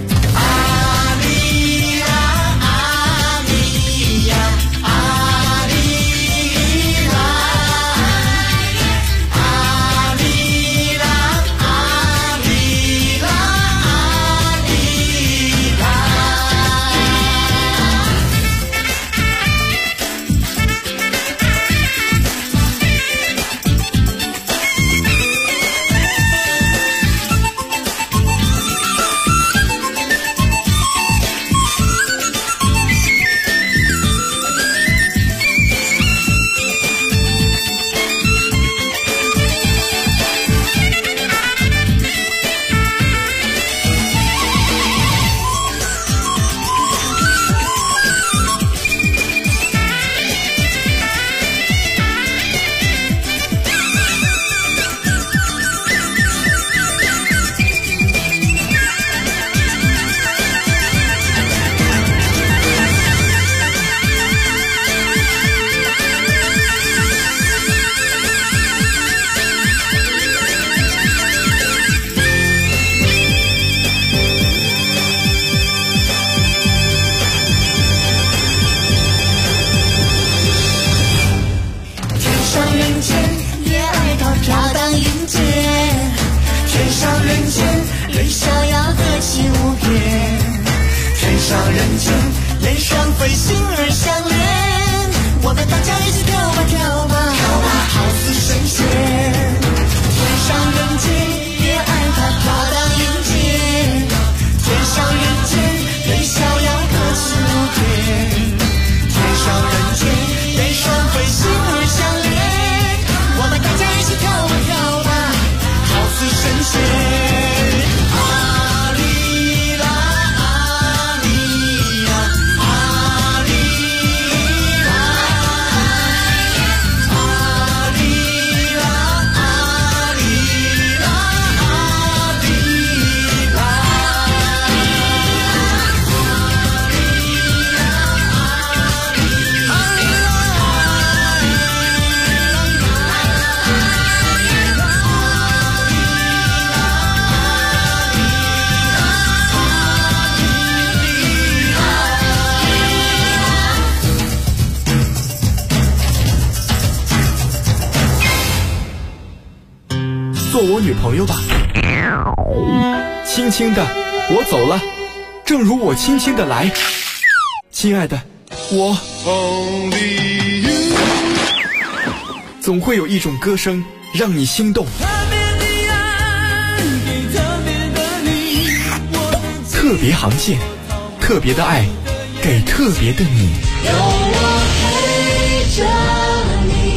上人间，人双飞，心儿相连。我们大家一起跳吧跳吧跳吧，好似神仙。天上人间，也爱它飘荡云间。天上人间，人逍遥歌起无边。天上人间，人双飞，心儿相连。我们大家一起跳吧跳吧，好似神仙。 做我女朋友吧，轻轻的我走了，正如我轻轻的来。亲爱的，我总会有一种歌声让你心动，特别航线，特别的爱，给特别的你。 有我陪着你。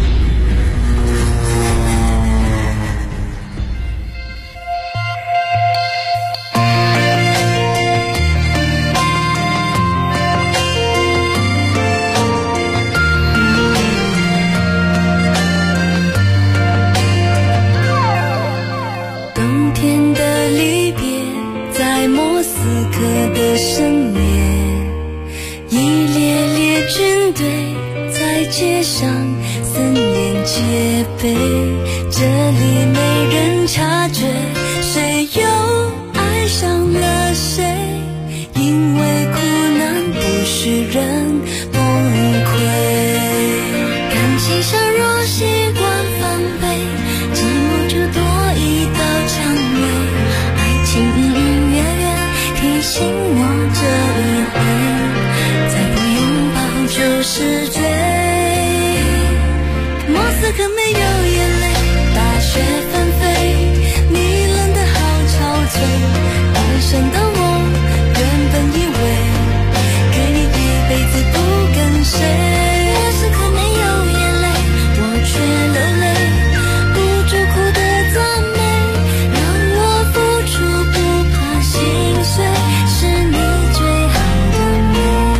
的深夜，一列列军队在街上森严戒备，这里没人察觉谁又爱上了谁，因为苦难不许人崩溃，感情上若习惯防备，寂寞就多一道蔷薇，爱情隐隐约约提醒我这一回，再不拥抱就是罪。莫斯科没有眼泪，大雪纷飞，你冷得好憔悴，单身的我原本以为给你一辈子不跟谁。莫斯科没有眼泪，我却流泪，不住苦的赞美，让我付出不怕心碎，是你最好的美。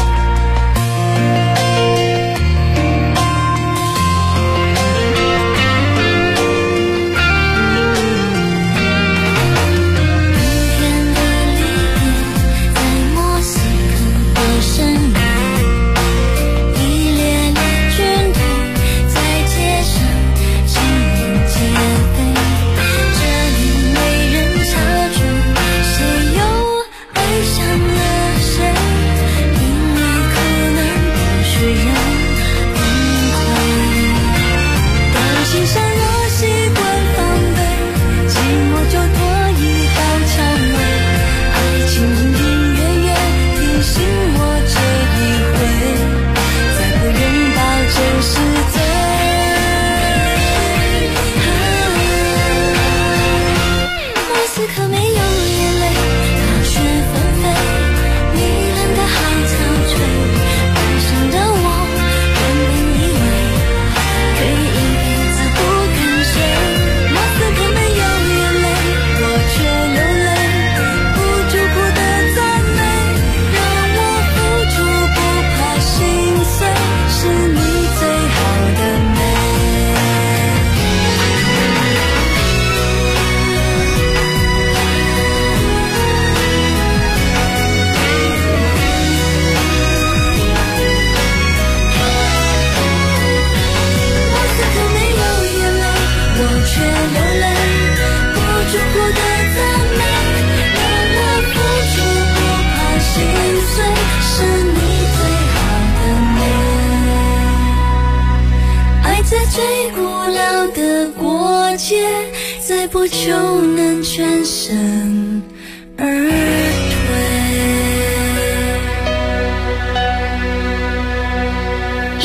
最古老的国界，再不就能全身而退。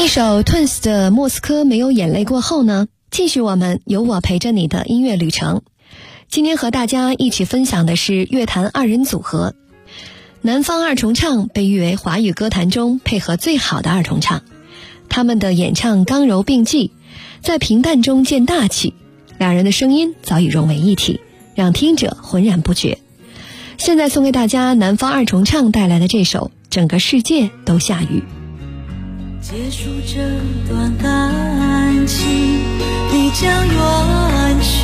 首 Twins 的《莫斯科没有眼泪》过后呢，继续我们有我陪着你的音乐旅程。今天和大家一起分享的是乐坛二人组合，南方二重唱被誉为华语歌坛中配合最好的二重唱，他们的演唱刚柔并济，在平淡中见大气，两人的声音早已融为一体，让听者浑然不觉。现在送给大家南方二重唱带来的这首《整个世界都下雨》。 结束这段感情，你将远去，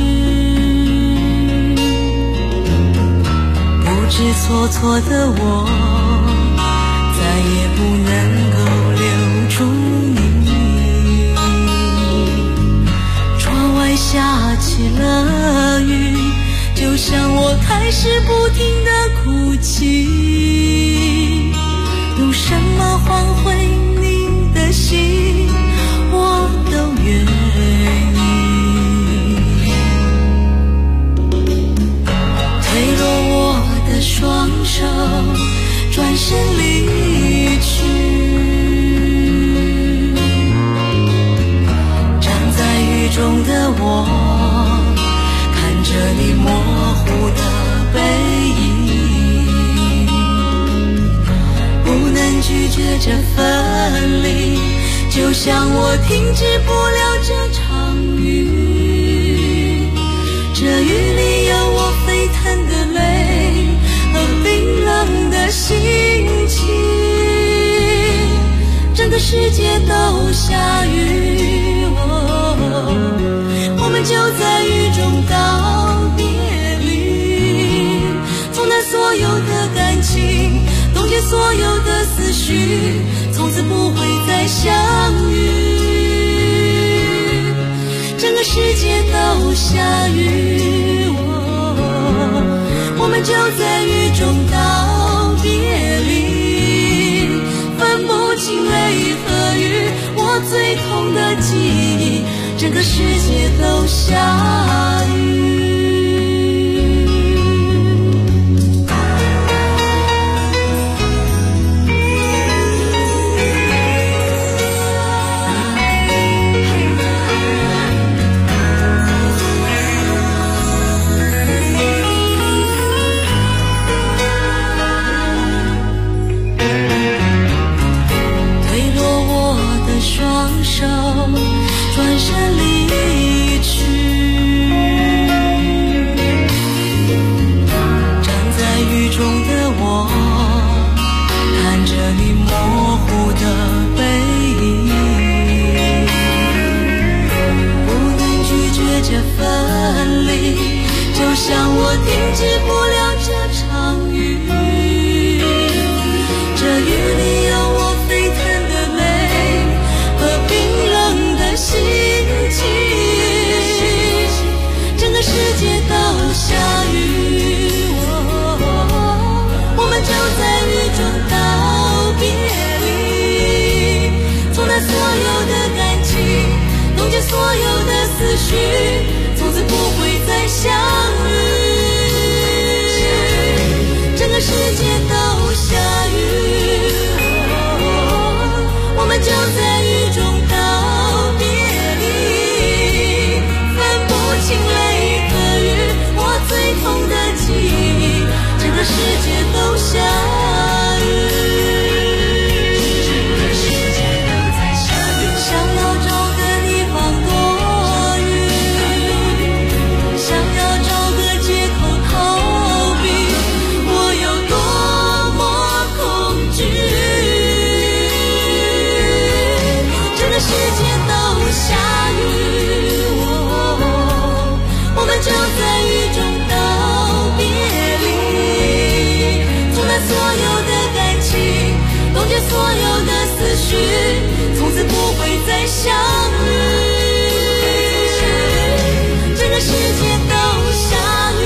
不知错错的我再也不能够留住你。窗外下起了雨，就像我开始不停地哭泣，用什么换回你的心，我都愿意。推落我的双手，转身离去，站在雨中的我，看着你模糊的背影，不能拒绝这分离，就像我停止不了这场雨，这雨里有我沸腾的泪和冰冷的心情，整个世界都下雨，我们就在雨中道别离，冲淡所有的感情，冻结所有的思绪，从此不会再相遇，整个世界都下雨，我们就在雨中道别离，分不清泪和雨，我最痛的记忆，整个世界都下雨。转身离去，站在雨中的我，看着你模糊的背影，不能拒绝这分离，就像我停止不了这场雨，这雨里有我沸腾的泪和冰冷的心情，整个世界都下雨，我们就在雨中道别离，冲淡所有的感情，冻结所有的思绪，从此不会再相遇，整个世界都下雨，我们就在雨中道别离，分不清泪和雨，我最痛的记忆，整个世界都下雨，想要找个地方躲雨，想要找个借口逃避，我有多么恐惧，整个世界都下雨，我们就在雨中道别离，冲淡所有的感情，冻结所有的思绪，从此不会再相遇，整个世界都下雨，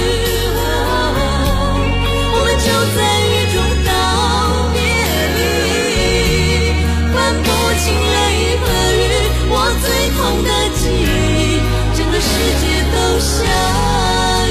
我们就在雨中道别离，分不清泪和雨，我最痛的记忆，整个世界都下雨。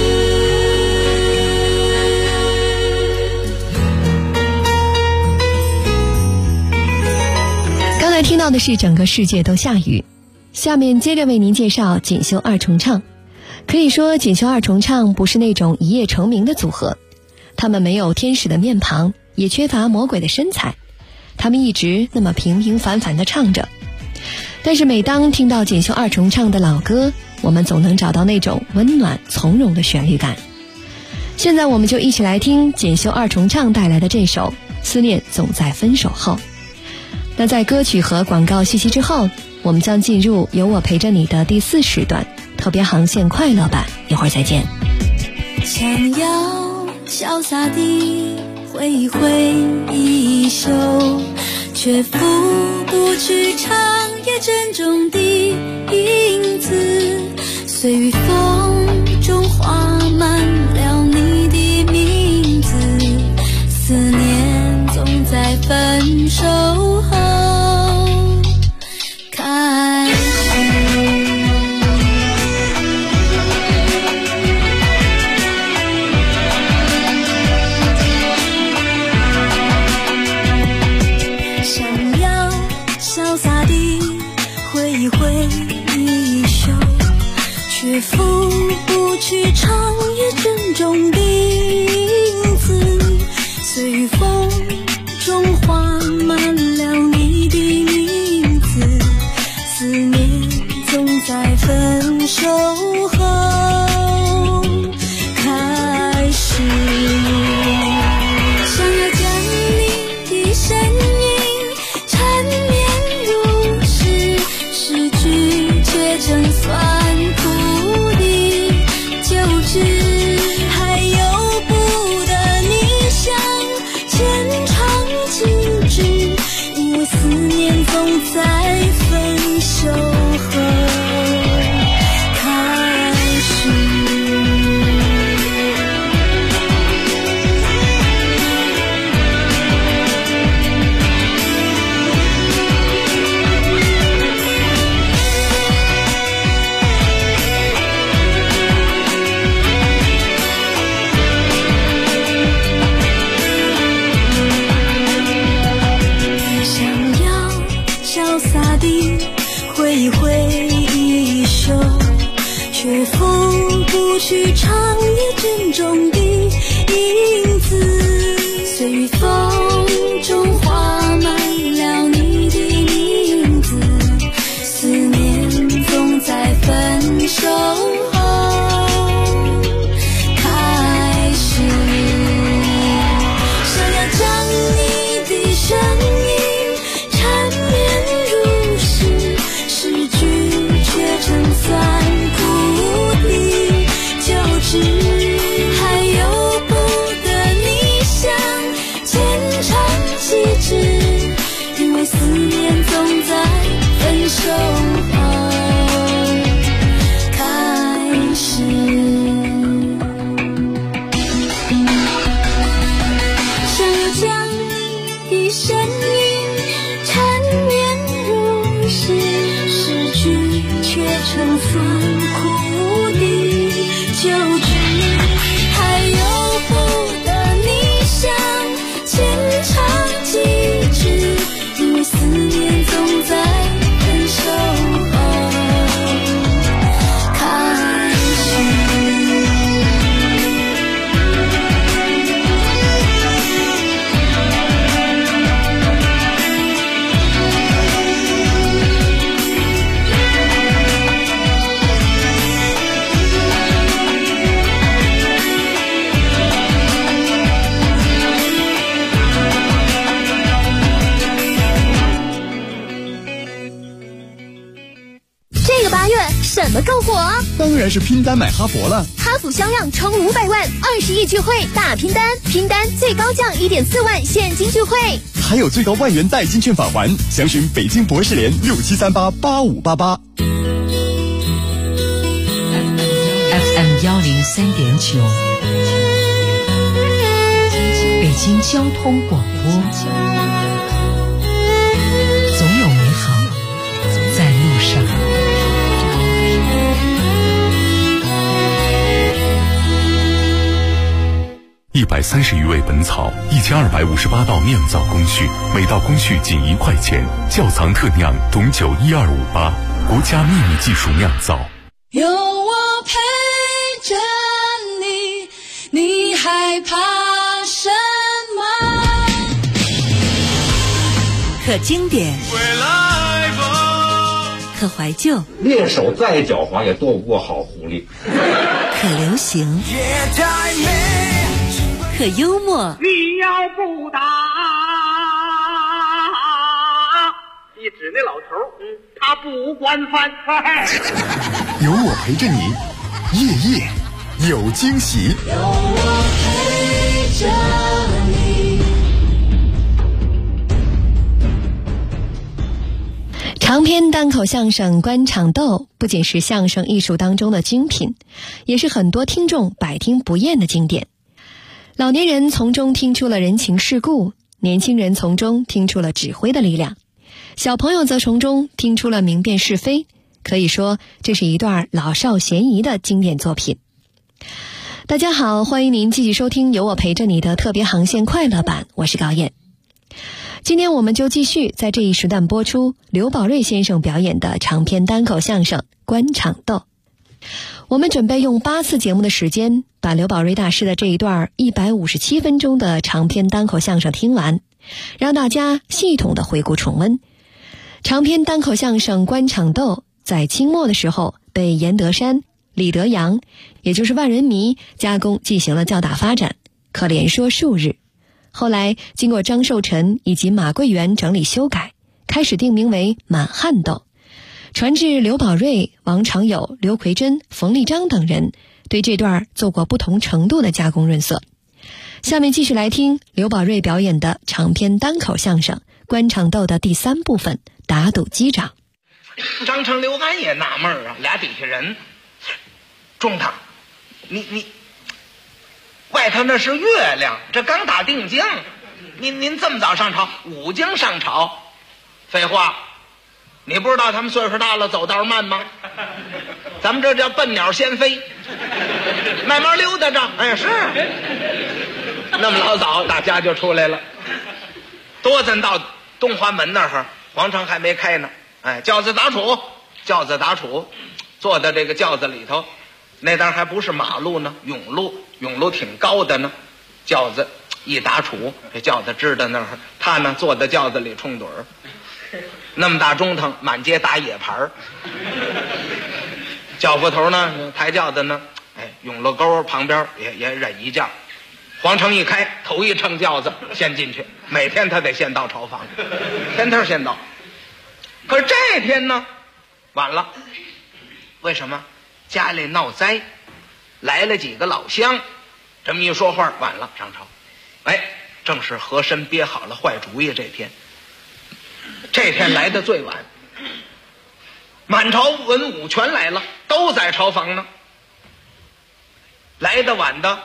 刚才才听到的是整个世界都下雨，下面接着为您介绍锦绣二重唱。可以说锦绣二重唱不是那种一夜成名的组合，他们没有天使的面庞，也缺乏魔鬼的身材，他们一直那么平平凡凡地唱着。但是每当听到锦绣二重唱的老歌，我们总能找到那种温暖从容的旋律感。现在我们就一起来听锦绣二重唱带来的这首《思念总在分手后》。那在歌曲和广告信息之后，我们将进入有我陪着你的第4时段特别航线快乐版，一会儿再见。 想要潇洒地挥一挥衣袖，却拂不去长夜珍重的影子，随雨风中画满了你的名字，思念总在分手后开始。想要潇洒地挥一挥衣袖，却拂不去长夜珍重的影子，随雨风中画满了你的名字，思念总在分手后开始。想要将你的身影缠绵入诗，诗句却成酸苦的旧知，还由不得你想牵肠几句，因为思念总在分手后开始。挥一挥衣袖，却拂不去长夜珍重的影子，随雨风中画满了你的名字，思念总在分手后开始。想要将你的身影缠绵入诗，诗句却成酸苦的旧知，还由不得你想牵肠几句，因为思念总在分手后开始。想要将你的身影缠绵入诗，诗句却成酸苦的旧知，还由不得你想牵肠几句，因为思念总在分手后开始。 这个8月什么更火？ 当然是拼单买哈佛了。 哈弗销量冲500万，20亿聚会大拼单，拼单最高降1.4万现金聚会， 还有最高1万元代金券返还。详询北京博士联67388588。 FM 103.9，北京交通广播，总有美好在路上。 130余味本草，1258道酿造工序，每道工序仅1块钱。窖藏特酿董酒12588，国家秘密技术酿造。 有我陪着你，你害怕什么？ 可经典，可怀旧， 猎手再狡猾也斗不过好狐狸。 可流行，可幽默。 你要不打，一指那老头，他不惯犯。 有我陪着你，夜夜有惊喜。 有我陪着你。 长篇单口相声《官场斗》不仅是相声艺术当中的精品，也是很多听众百听不厌的经典。老年人从中听出了人情世故，年轻人从中听出了指挥的力量，小朋友则从中听出了明辨是非。可以说，这是一段老少咸宜的经典作品。大家好，欢迎您继续收听由我陪着你的特别航线快乐版，我是高燕。今天我们就继续在这一时段播出刘宝瑞先生表演的长篇单口相声《官场斗》。我们准备用8次节目的时间，把刘宝瑞大师的这一段157分钟的长篇单口相声听完，让大家系统的回顾重温。长篇单口相声《官场斗》在清末的时候被阎德山、李德阳，也就是万人迷加工进行了较大发展，可连说数日。后来经过张寿臣以及马桂元整理修改，开始定名为满汉斗，传至刘宝瑞、王长友、刘奎珍、冯立章等人对这段做过不同程度的加工润色。下面继续来听刘宝瑞表演的长篇单口相声《官场斗》的第3部分打赌击掌。 张成、刘安也纳闷啊，俩底下人，中堂，你外头那是月亮，这刚打定经，您这么早上朝，5更上朝，废话，你不知道他们岁数大了走道慢吗？咱们这叫笨鸟先飞，慢慢溜达着。哎，是，那么老早大家就出来了，多咱到东华门那儿，皇城还没开呢。哎，轿子打杵，坐在这个轿子里头，那当还不是马路呢，甬路挺高的呢，轿子一打杵，这轿子支在那儿，他呢坐在轿子里冲盹儿，那么大中堂满街打野牌儿，轿夫头呢抬轿子呢，哎，甬路沟旁边也忍一轿，皇城一开，头一乘轿子先进去，每天他得先到朝房，天天先到。可是这天呢晚了，为什么？家里闹灾，来了几个老乡，这么一说话，晚了上朝。哎，正是和珅憋好了坏主意，这天来的最晚，满朝文武全来了，都在朝房呢。来的晚的，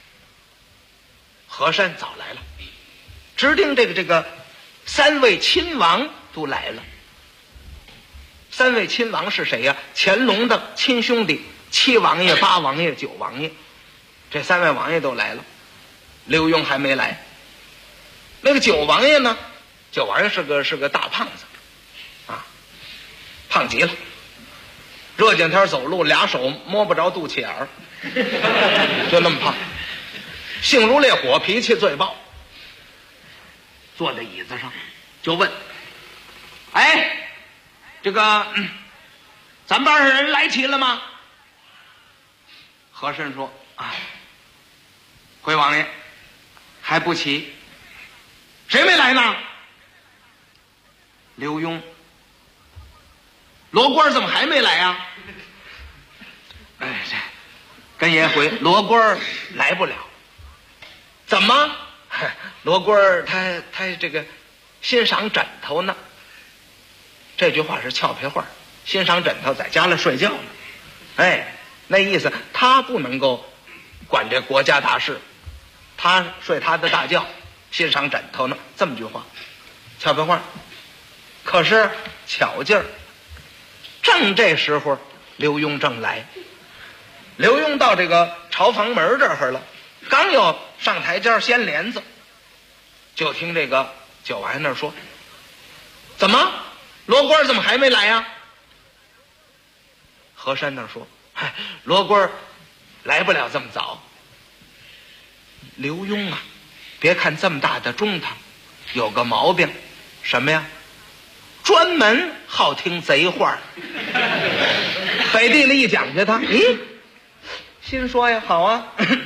和珅早来了，指定这个3位亲王都来了。3位亲王是谁呀？乾隆的亲兄弟，7王爷、8王爷、9王爷，这3位王爷都来了。刘墉还没来。那个9王爷呢？9王爷是个大胖子，啊，胖极了。热景天走路，2手摸不着肚脐眼儿，就那么胖。性如烈火，脾气最暴。坐在椅子上，就问：“哎。这个，咱班上人来齐了吗？”和珅说：“啊，回王爷，还不齐。谁没来呢？”刘墉。罗官怎么还没来啊？哎，这跟爷回，罗官来不了。怎么？罗官他这个欣赏枕头呢。这句话是俏皮话，欣赏枕头在家里睡觉呢。哎，那意思他不能够管这国家大事，他睡他的大觉，欣赏枕头呢。这么句话，俏皮话。可是巧劲儿，正这时候刘墉正来。刘墉到这个朝房门这儿了， 刚要上台阶掀帘子，就听这个九王爷那儿说：“怎么，罗官怎么还没来呀？”和珅那儿说：“嗨，罗官来不了这么早。”刘墉啊，别看这么大的中堂，有个毛病，什么呀？专门好听贼话。北地里一讲究他，咦，心说呀，好啊，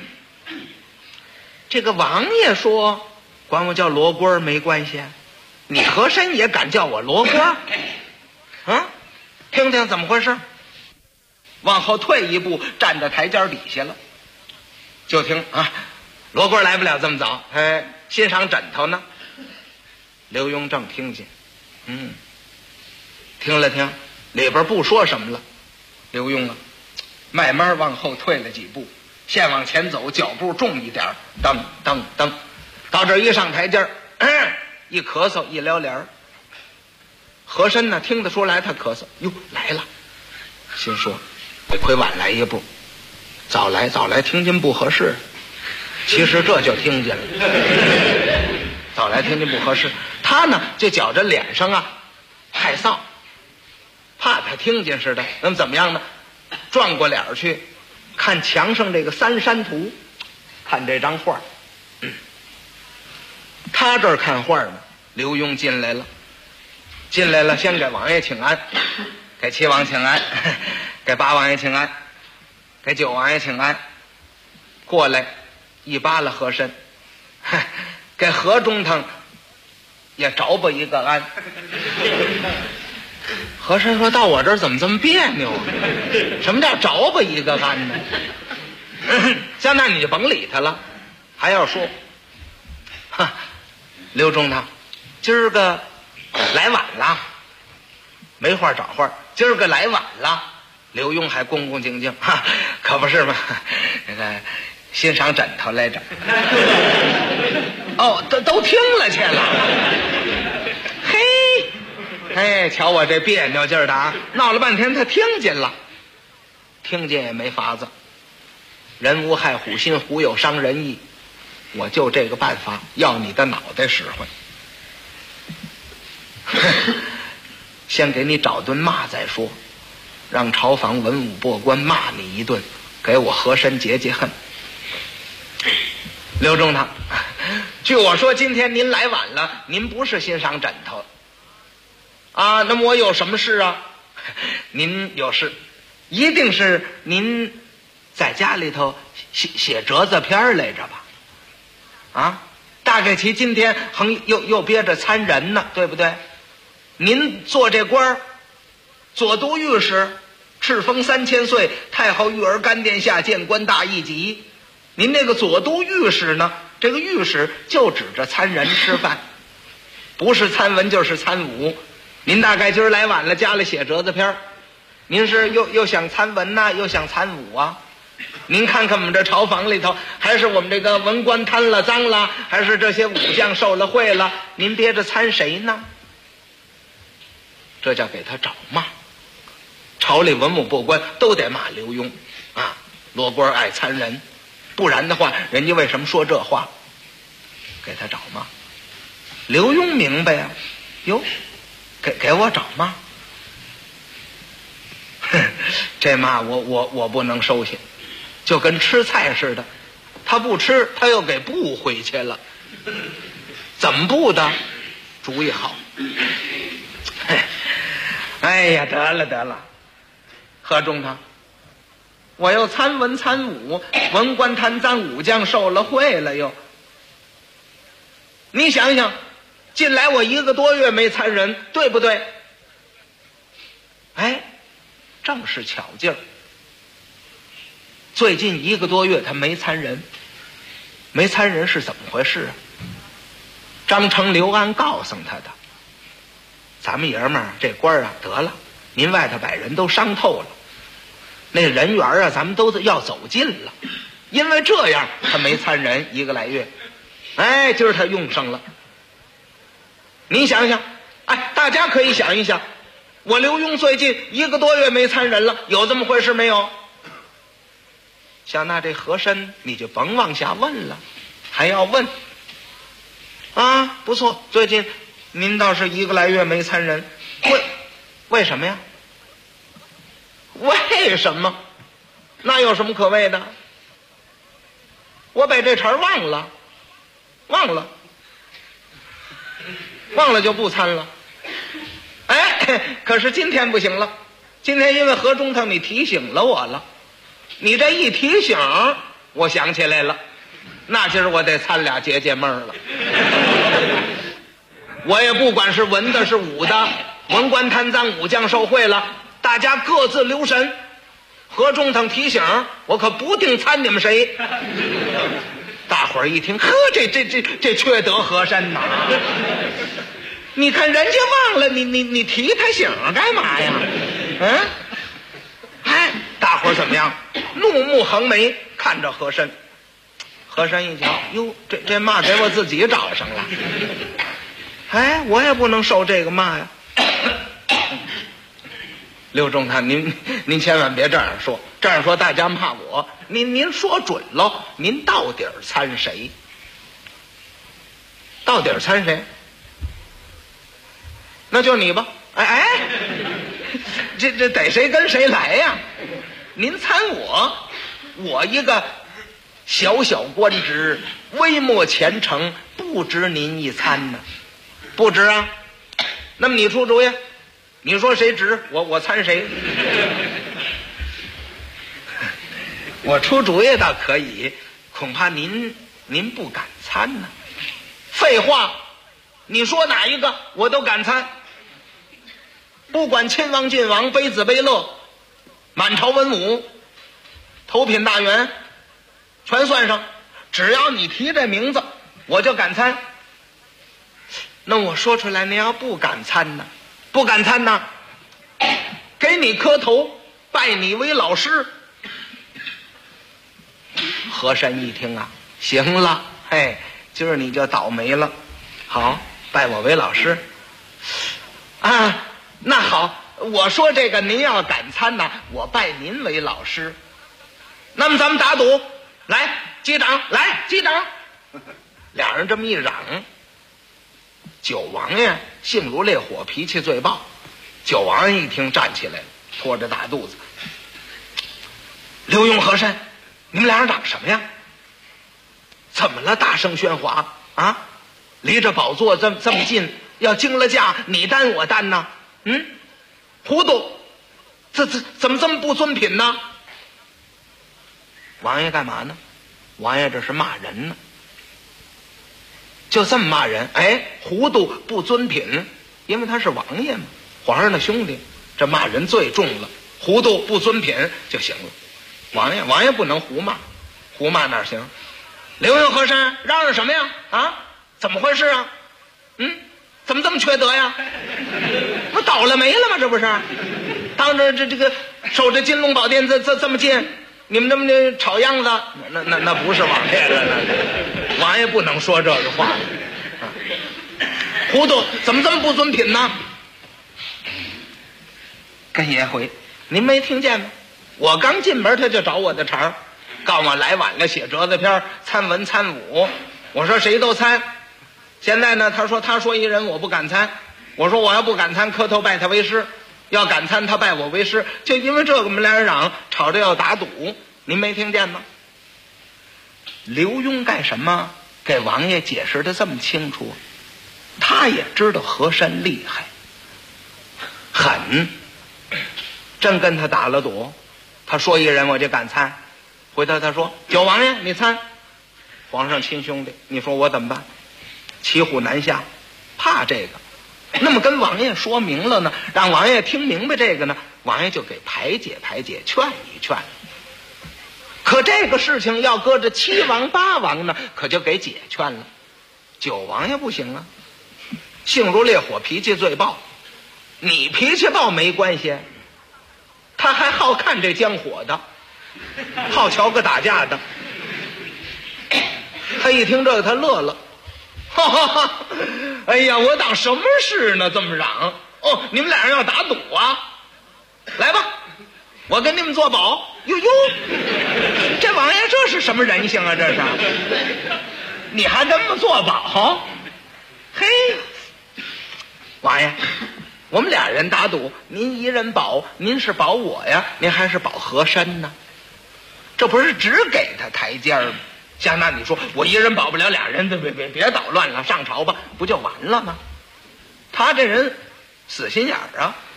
这个王爷说管我叫罗官没关系，你和珅也敢叫我罗官啊？听听怎么回事。往后退一步，站在台阶底下了，就听啊，罗官来不了这么早，欣赏枕头呢。刘墉正听见，听了听，里边不说什么了。刘墉啊，慢慢往后退了几步，先往前走，脚步重一点，噔噔噔，到这一上台阶一咳嗽一撩帘。和珅呢听得出来他咳嗽，哟，来了，心说得亏晚来一步，早来听见不合适，其实这就听见了。早来听见不合适，他呢就觉着脸上啊害臊，怕他听见似的。那么怎么样呢？转过脸去看墙上这个三山图，看这张画。他这儿看画呢，刘墉进来了，先给王爷请安，给七王请安，给八王爷请安，给九王爷请安。过来一扒拉和珅，给何中堂也着吧一个安。和珅说：“到我这儿怎么这么别扭啊？什么叫着吧一个安呢？像那你就甭理他了。还要说，刘中堂，今儿个来晚了，没话找话。今儿个来晚了。”刘墉还恭恭敬敬，可不是嘛？那个欣赏枕头来着。哦，都听了去了。嘿，瞧我这别扭劲儿的啊！闹了半天他听见了，听见也没法子。人无害虎心，虎有伤人意。我就这个办法，要你的脑袋使唤。先给你找顿骂再说，让朝访文武百官骂你一顿，给我和珅解解恨。刘中堂，据我说，今天您来晚了，您不是欣赏枕头啊？那么我有什么事啊？您有事，一定是您在家里头写折子片来着吧？啊，大概其今天又憋着参人呢，对不对？您做这官儿，左都御史，敕封3000岁，太后御儿干殿下，谏官大一级。您那个左都御史呢？这个御史就指着参人吃饭，不是参文就是参武。您大概今儿来晚了，家里写折子片，您是又想参文呐，又想参武啊？您看看我们这朝房里头，还是我们这个文官贪了脏了，还是这些武将受了贿了？您憋着参谁呢？这叫给他找骂。朝里文武百官都得骂刘墉啊，罗官爱参人，不然的话，人家为什么说这话？给他找骂。刘墉明白呀，哟，给我找骂，这骂我不能收下，就跟吃菜似的，他不吃，他又给补回去了。怎么补的？主意好。哎呀，得了，何中堂，我又参文参武，文官贪赃，武将受了贿了又。你想想，近来我1个多月没参人，对不对？哎，正是巧劲儿。最近1个多月他没参人，没参人是怎么回事啊？张成、刘安告诉他的。咱们爷们儿这官啊，得了，您外头摆人都伤透了，那人缘啊，咱们都要走近了。因为这样，他没参人1个来月。哎，今儿他用上了。您想想，哎，大家可以想一想，我刘墉最近1个多月没参人了，有这么回事没有？ 像那这和珅你就甭往下问了，还要问啊？不错，最近您倒是1个来月没参人，为什么呀？为什么？那有什么可谓的？我把这茬忘了就不参了。哎，可是今天不行了，今天因为何中堂你提醒了我了，你这一提醒我想起来了，那今儿我得参俩解闷了。我也不管是文的是武的，文官贪赃武将受贿了，大家各自留神。何中堂提醒，我可不定参你们谁。大伙儿一听，呵，这缺德和珅呐！你看人家忘了你提他醒干嘛呀？嗯，哎，大伙儿怎么样？怒目横眉看着和珅。和珅一瞧，哟，这骂给我自己找上了。哎，我也不能受这个骂呀。刘中堂，您千万别这样说，这样说大家骂我。您说准喽，您到底参谁？到底参谁？那就你吧。哎，这得谁跟谁来呀？您参我一个小小官职，微末前程，不值您一参呢。不值啊？那么你出主意，你说谁值，我参谁。我出主意倒可以，恐怕您不敢参呢。废话，你说哪一个我都敢参，不管亲王郡王卑子卑乐，满朝文武，头品大员全算上，只要你提这名字我就敢参。那我说出来，你要不敢参呢？不敢参呢，给你磕头，拜你为老师。和珅一听啊，行了，嘿，今儿你就倒霉了。好，拜我为老师啊，那好，我说这个您要敢参呢，我拜您为老师。那么咱们打赌，来击掌，来击掌。俩人这么一嚷，九王爷性如烈火，脾气最暴。九王爷一听站起来了，拖着大肚子，刘墉、和珅，你们俩人嚷什么呀？怎么了？大声喧哗啊！离着宝座这么近，要惊了驾，你担我担呢？嗯，糊涂，怎么这么不尊品呢？王爷干嘛呢？王爷这是骂人呢，就这么骂人。哎，糊涂不尊品，因为他是王爷嘛，皇上的兄弟，这骂人最重了，糊涂不尊品就行了。王爷不能胡骂，胡骂哪行？刘墉、和珅嚷嚷什么呀？啊，怎么回事啊？嗯，怎么这么缺德呀？不倒了霉了吗？这不是当着这个守着金龙宝殿这么近，你们这么的吵样子，那不是王爷了，那王爷不能说这个话。糊涂，怎么这么不尊品呢？跟爷回，您没听见吗？我刚进门他就找我的茬儿，告我来晚了，写折子篇，参文参武。我说谁都参。现在呢，他说一人我不敢参。我说我要不敢参，磕头拜他为师；要敢参，他拜我为师。就因为这个，我们俩人嚷，吵着要打赌。您没听见吗？刘墉干什么？给王爷解释的这么清楚，他也知道和珅厉害，狠，真跟他打了赌。他说一人我就敢参，回头他说九王爷你参，皇上亲兄弟，你说我怎么办？骑虎难下，怕这个。那么跟王爷说明了呢，让王爷听明白这个呢，王爷就给排解排解，劝一劝。可这个事情要搁着7王8王呢，可就给解劝了。九王爷不行啊，性如烈火，脾气最暴。你脾气暴没关系，他还好看这江火的，好瞧个打架的。他一听这个，他乐了，哈哈哈！哎呀，我当什么事呢？这么嚷哦！你们俩人要打赌啊？来吧， 我跟你们做保。哟哟，这王爷这是什么人性啊？这是，你还这么做保？嘿，王爷，我们俩人打赌，您一人保，您是保我呀，您还是保和珅呢？这不是只给他台阶吗？像那你说我一人保不了俩人，别捣乱了，上朝吧，不就完了吗？他这人死心眼儿啊，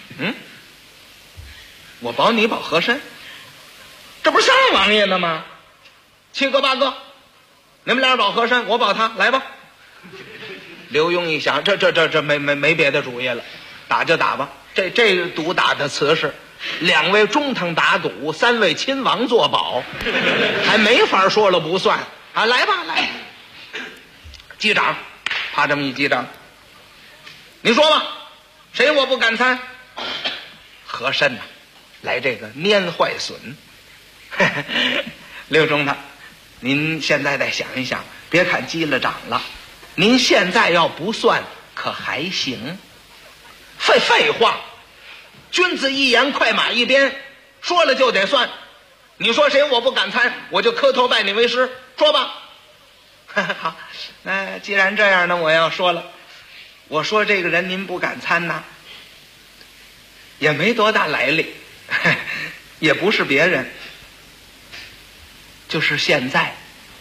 我保你保和珅，这不是上王爷呢吗？7哥8哥，你们俩保和珅，我保他，来吧。刘墉一想，这没别的主意了，打就打吧。这赌打的瓷实，2位中堂打赌，3位亲王做保，还没法说了不算啊！来吧，来，击掌，啪这么一击掌，你说吧，谁我不敢参？和珅呐，来这个拈坏损。刘中堂，您现在再想一想，别看击了掌了，您现在要不算可还行。废话，君子一言，快马一鞭，说了就得算。你说谁我不敢参，我就磕头拜你为师，说吧。好，那既然这样呢，我要说了，我说这个人您不敢参呐，也没多大来历，也不是别人，就是现在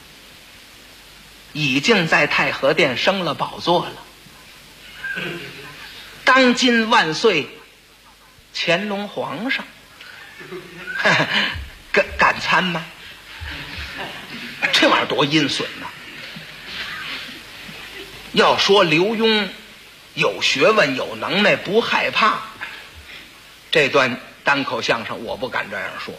已经在太和殿升了宝座了，当今万岁乾隆皇上，敢参吗？这玩意儿多阴损呐！要说刘墉有学问有能耐不害怕，这段单口相声我不敢这样说。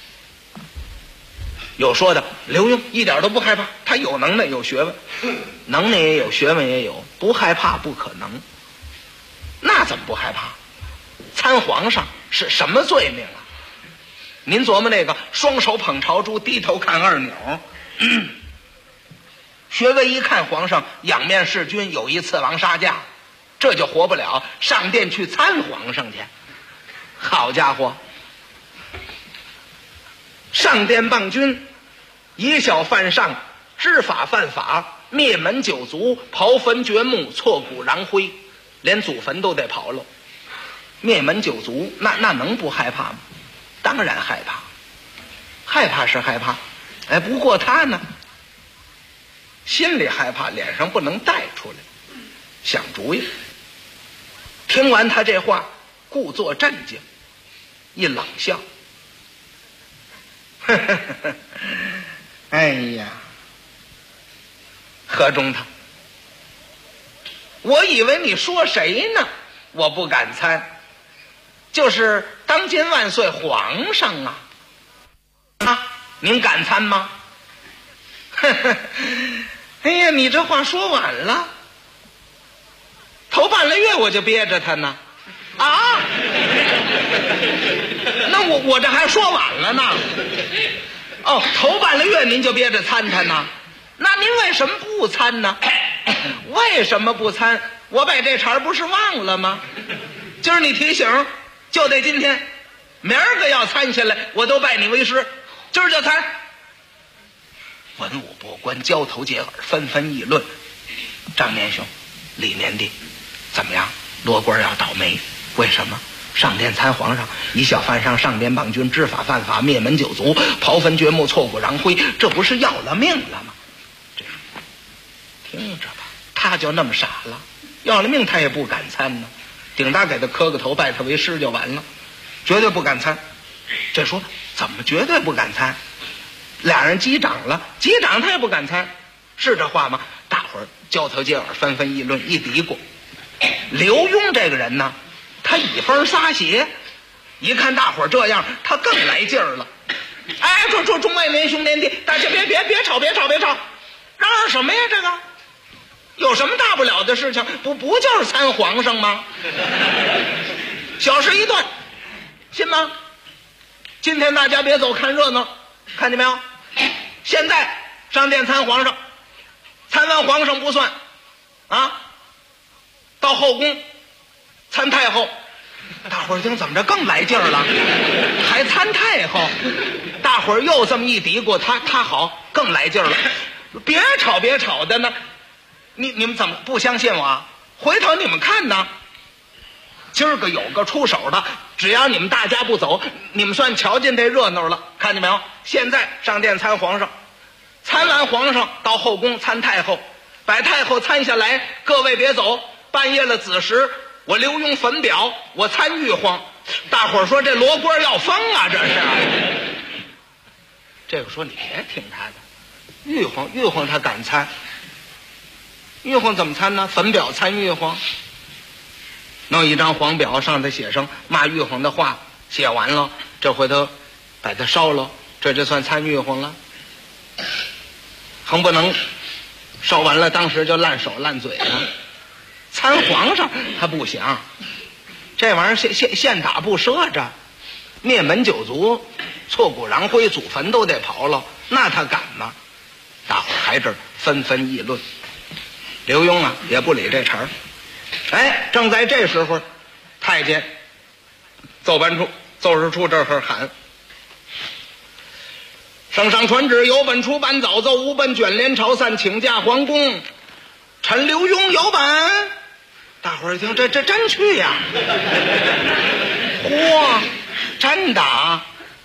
有说的刘墉一点都不害怕，他有能耐有学问，能耐也有学问也有，不害怕不可能。那怎么不害怕？参皇上是什么罪名啊？您琢磨那个双手捧朝珠，低头看二钮，学位一看皇上仰面弑君，有一刺王杀驾，这就活不了，上殿去参皇上去。好家伙，上殿谤君，以小犯上，知法犯法，灭门九族，刨坟掘墓，挫骨扬灰，连祖坟都得刨了。灭门九族，那能不害怕吗？当然害怕，害怕是害怕，哎，不过他呢，心里害怕，脸上不能带出来，想主意。听完他这话，故作镇静，一冷笑，哎呀，何中堂，我以为你说谁呢？我不敢参，就是当今万岁皇上啊！您敢参吗？哎呀，你这话说晚了，头半个月我就憋着他呢，啊！那我这还说晚了呢。哦，头半个月您就憋着参他呢，那您为什么不参呢？为什么不参？我把这茬不是忘了吗？今儿你提醒，就得今天，明儿个要参下来，我都拜你为师，今儿就参。文武百官交头接耳，纷纷议论。张年兄、李年弟，怎么样？罗官要倒霉，为什么？上殿参皇上，以小犯上，上殿谤君，知法犯法，灭门九族，刨坟掘墓，挫骨扬灰，这不是要了命了吗？这听着吧，他就那么傻了，要了命他也不敢参呢，顶大给他磕个头，拜他为师就完了，绝对不敢参。这说怎么绝对不敢参？俩人击掌了，击掌他也不敢参，是这话吗？大伙儿交头接耳，纷纷议论，一嘀咕。刘墉这个人呢，他以风撒邪，一看大伙儿这样，他更来劲儿了。哎，这众位连兄连弟，大家别吵，嚷嚷什么呀？这个有什么大不了的事情？不就是参皇上吗？小事一段，信吗？今天大家别走看热闹，看见没有？现在上殿参皇上，参完皇上不算啊，到后宫参太后， 大伙儿听怎么着更来劲儿了，还参太后。大伙儿又这么一嘀咕，他好更来劲儿了。别吵的呢，你们怎么不相信我？回头你们看呢，今儿个有个出手的，只要你们大家不走，你们算瞧见这热闹了。看见没有？现在上殿参皇上，参完皇上到后宫参太后，把太后参下来，各位别走，半夜了子时我刘墉焚表，我参玉皇。大伙儿说这罗锅要疯啊，这是。这个说你别听他的，玉皇他敢参，玉皇怎么参呢？焚表参玉皇，弄一张黄表，上头写上骂玉皇的话，写完了，这回头把它烧了，这就算参玉皇了。横不能烧完了当时就烂手烂嘴了。参皇上他不行，这玩意儿现打不赊着，灭门九族，挫骨扬灰，祖坟都得刨了，那他敢吗？大伙儿还这纷纷议论。刘墉啊也不理这茬儿。哎，正在这时候，太监奏事处这会喊：圣上传旨，有本出版早奏，无本卷帘朝散，请假皇宫。臣刘墉有本。大伙儿一听，这真去呀！嚯，真的啊！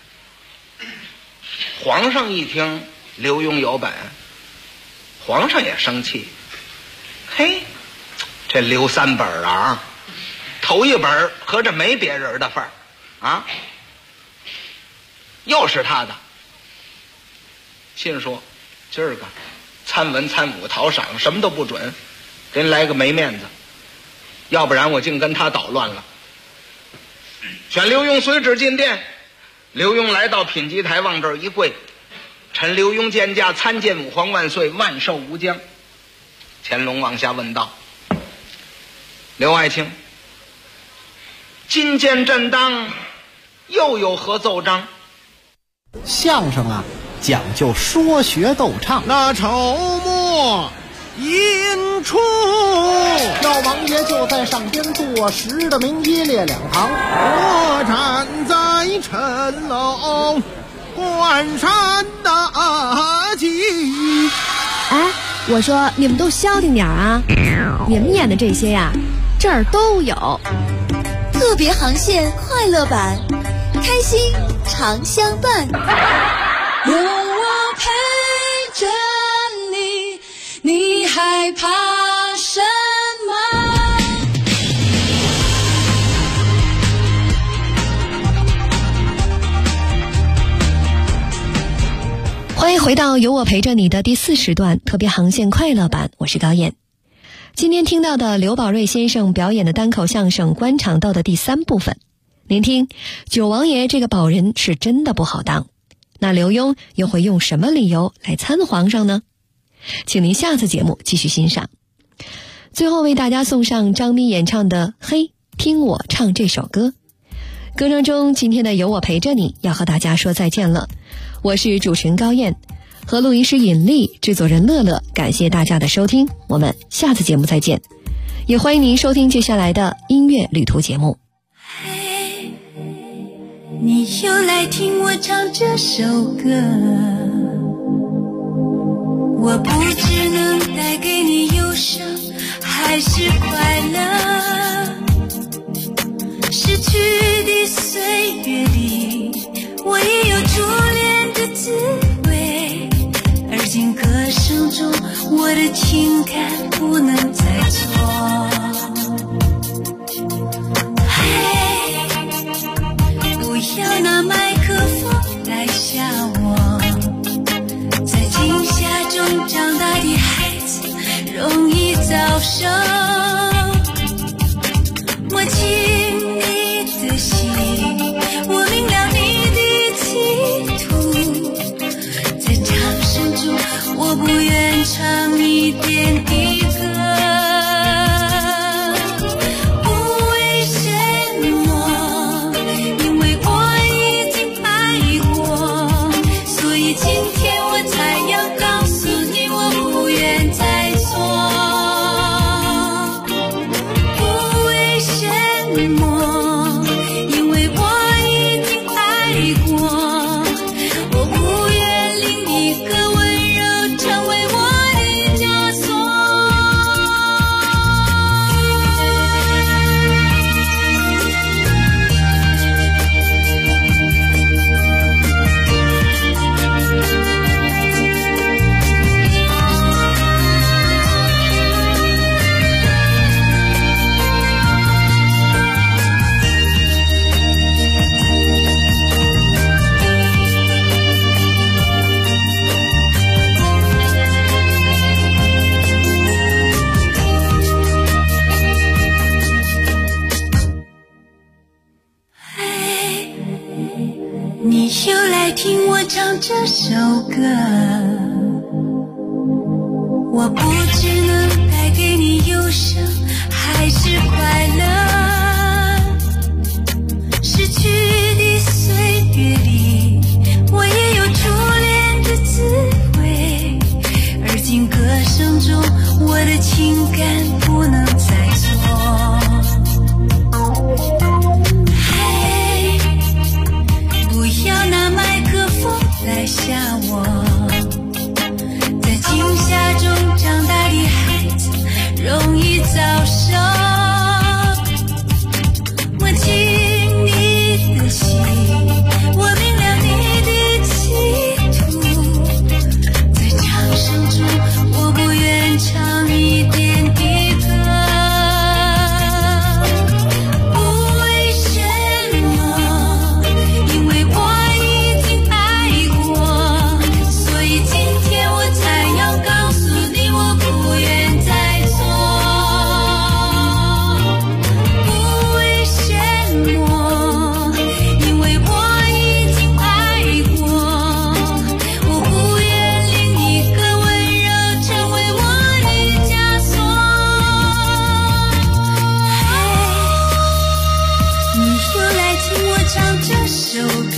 皇上一听刘墉有本，皇上也生气。嘿，这刘三本啊，头一本合着没别人的份儿啊，又是他的。心说今儿个参文参武讨赏什么都不准，人来个没面子，要不然我竟跟他捣乱了。选刘墉随旨进殿。刘墉来到品级台，往这儿一跪：臣刘墉见驾，参见武皇万岁，万寿无疆。乾隆往下问道：刘爱卿，今见朕当，又有何奏章？ 相声啊，讲究说学逗唱。 那筹末引出， 老王爷就在上边坐实的明一列两旁， 我站在城楼观山大景。 哎，我说你们都消停点啊！你们演的这些呀，这儿都有。 特别航线快乐版，开心常相伴。 有我陪着你，你害怕什么？ 欢迎回到有我陪着你的第4时段特别航线快乐版，我是高燕。今天听到的刘宝瑞先生表演的单口相声《官场道》的第3部分，您听，九王爷这个宝人是真的不好当，那刘墉又会用什么理由来参皇上呢？请您下次节目继续欣赏。最后为大家送上张咪演唱的《嘿，听我唱这首歌》。歌声中，今天的有我陪着你要和大家说再见了。我是主持人高燕，和录音师尹丽，制作人乐乐，感谢大家的收听，我们下次节目再见。也欢迎您收听接下来的音乐旅途节目。 嘿，你又来听我唱这首歌，我不知能带给你忧伤还是快乐。逝去的岁月里，我也有初恋的滋味，而今歌声中我的情感不能再错。嘿，不要拿麦克风来吓我，在惊吓中长大的孩子容易早熟。我亲你的心，我明了你的企图，在掌声中我不愿唱一点一个。 我唱这首歌，我不知能带给你忧伤还是快乐。失去的岁月里，我也有初恋的滋味，而今歌声中我的情感不能再错。嘿，不要拿麦克风来吓我，在惊吓中长大的孩子容易早熟。我听你的心，我明了你的企图，在掌声中我不愿唱一遍的歌。不为什么，因为我已经爱过，所以今天我才要告诉你我不愿再做。不为什么，因为我已经爱过，我不愿另一个温柔成为我的枷锁。你说来听我唱这首歌，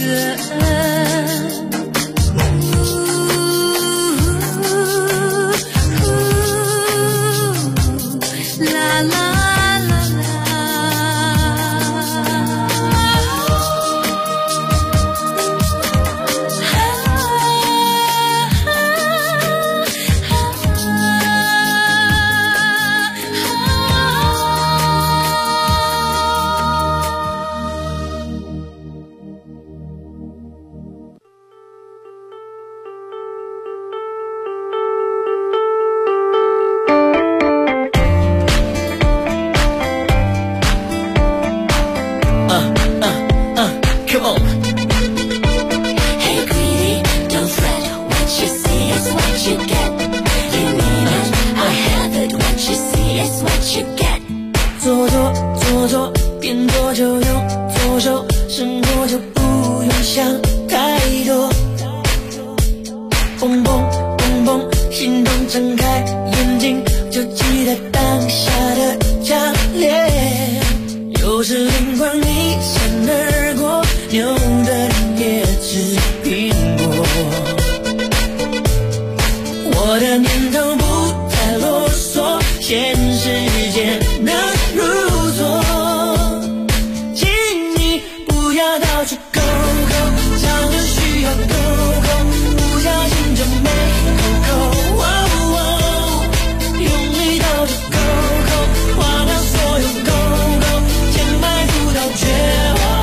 啦啦啦啦。 Come on. Hey, greedy, don't fret. What you see is what you get. You need it, I have it. What you see is what you get. 做做，边做就用左手，生活就不用想太多。蹦蹦蹦蹦，心动睁开眼睛，就期待当下的强烈。有时灵光一闪而过，牛的人也吃苹果。我的念头不再啰嗦，现实间能如昨。请你不要到处勾勾，唱歌需要勾勾，不小心就没勾勾。用力到处勾勾，划掉所有勾勾，填埋不到绝望。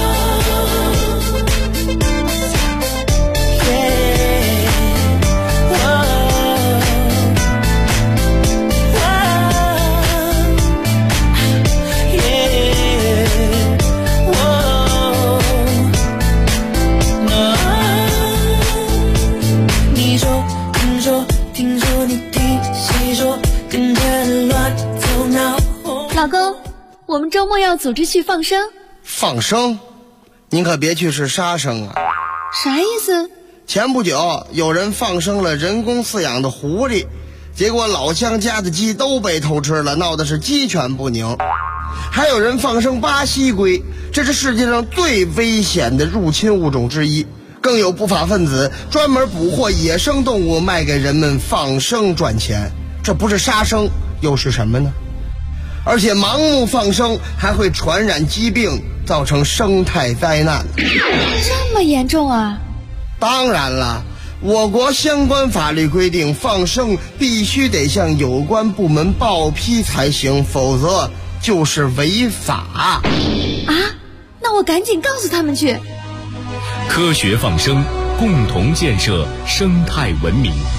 你说，听说，你听谁说，跟着乱走闹。 老公，我们周末要组织去放生。 放生？您可别去是杀生啊！ 啥意思？ 前不久有人放生了人工饲养的狐狸，结果老乡家的鸡都被偷吃了，闹得是鸡犬不宁。还有人放生巴西龟，这是世界上最危险的入侵物种之一。更有不法分子专门捕获野生动物卖给人们放生赚钱，这不是杀生又是什么呢？而且盲目放生还会传染疾病，造成生态灾难。 这么严重啊？ 当然了，我国相关法律规定，放生必须得向有关部门报批才行，否则就是违法。 啊？那我赶紧告诉他们去。 科学放生，共同建设生态文明。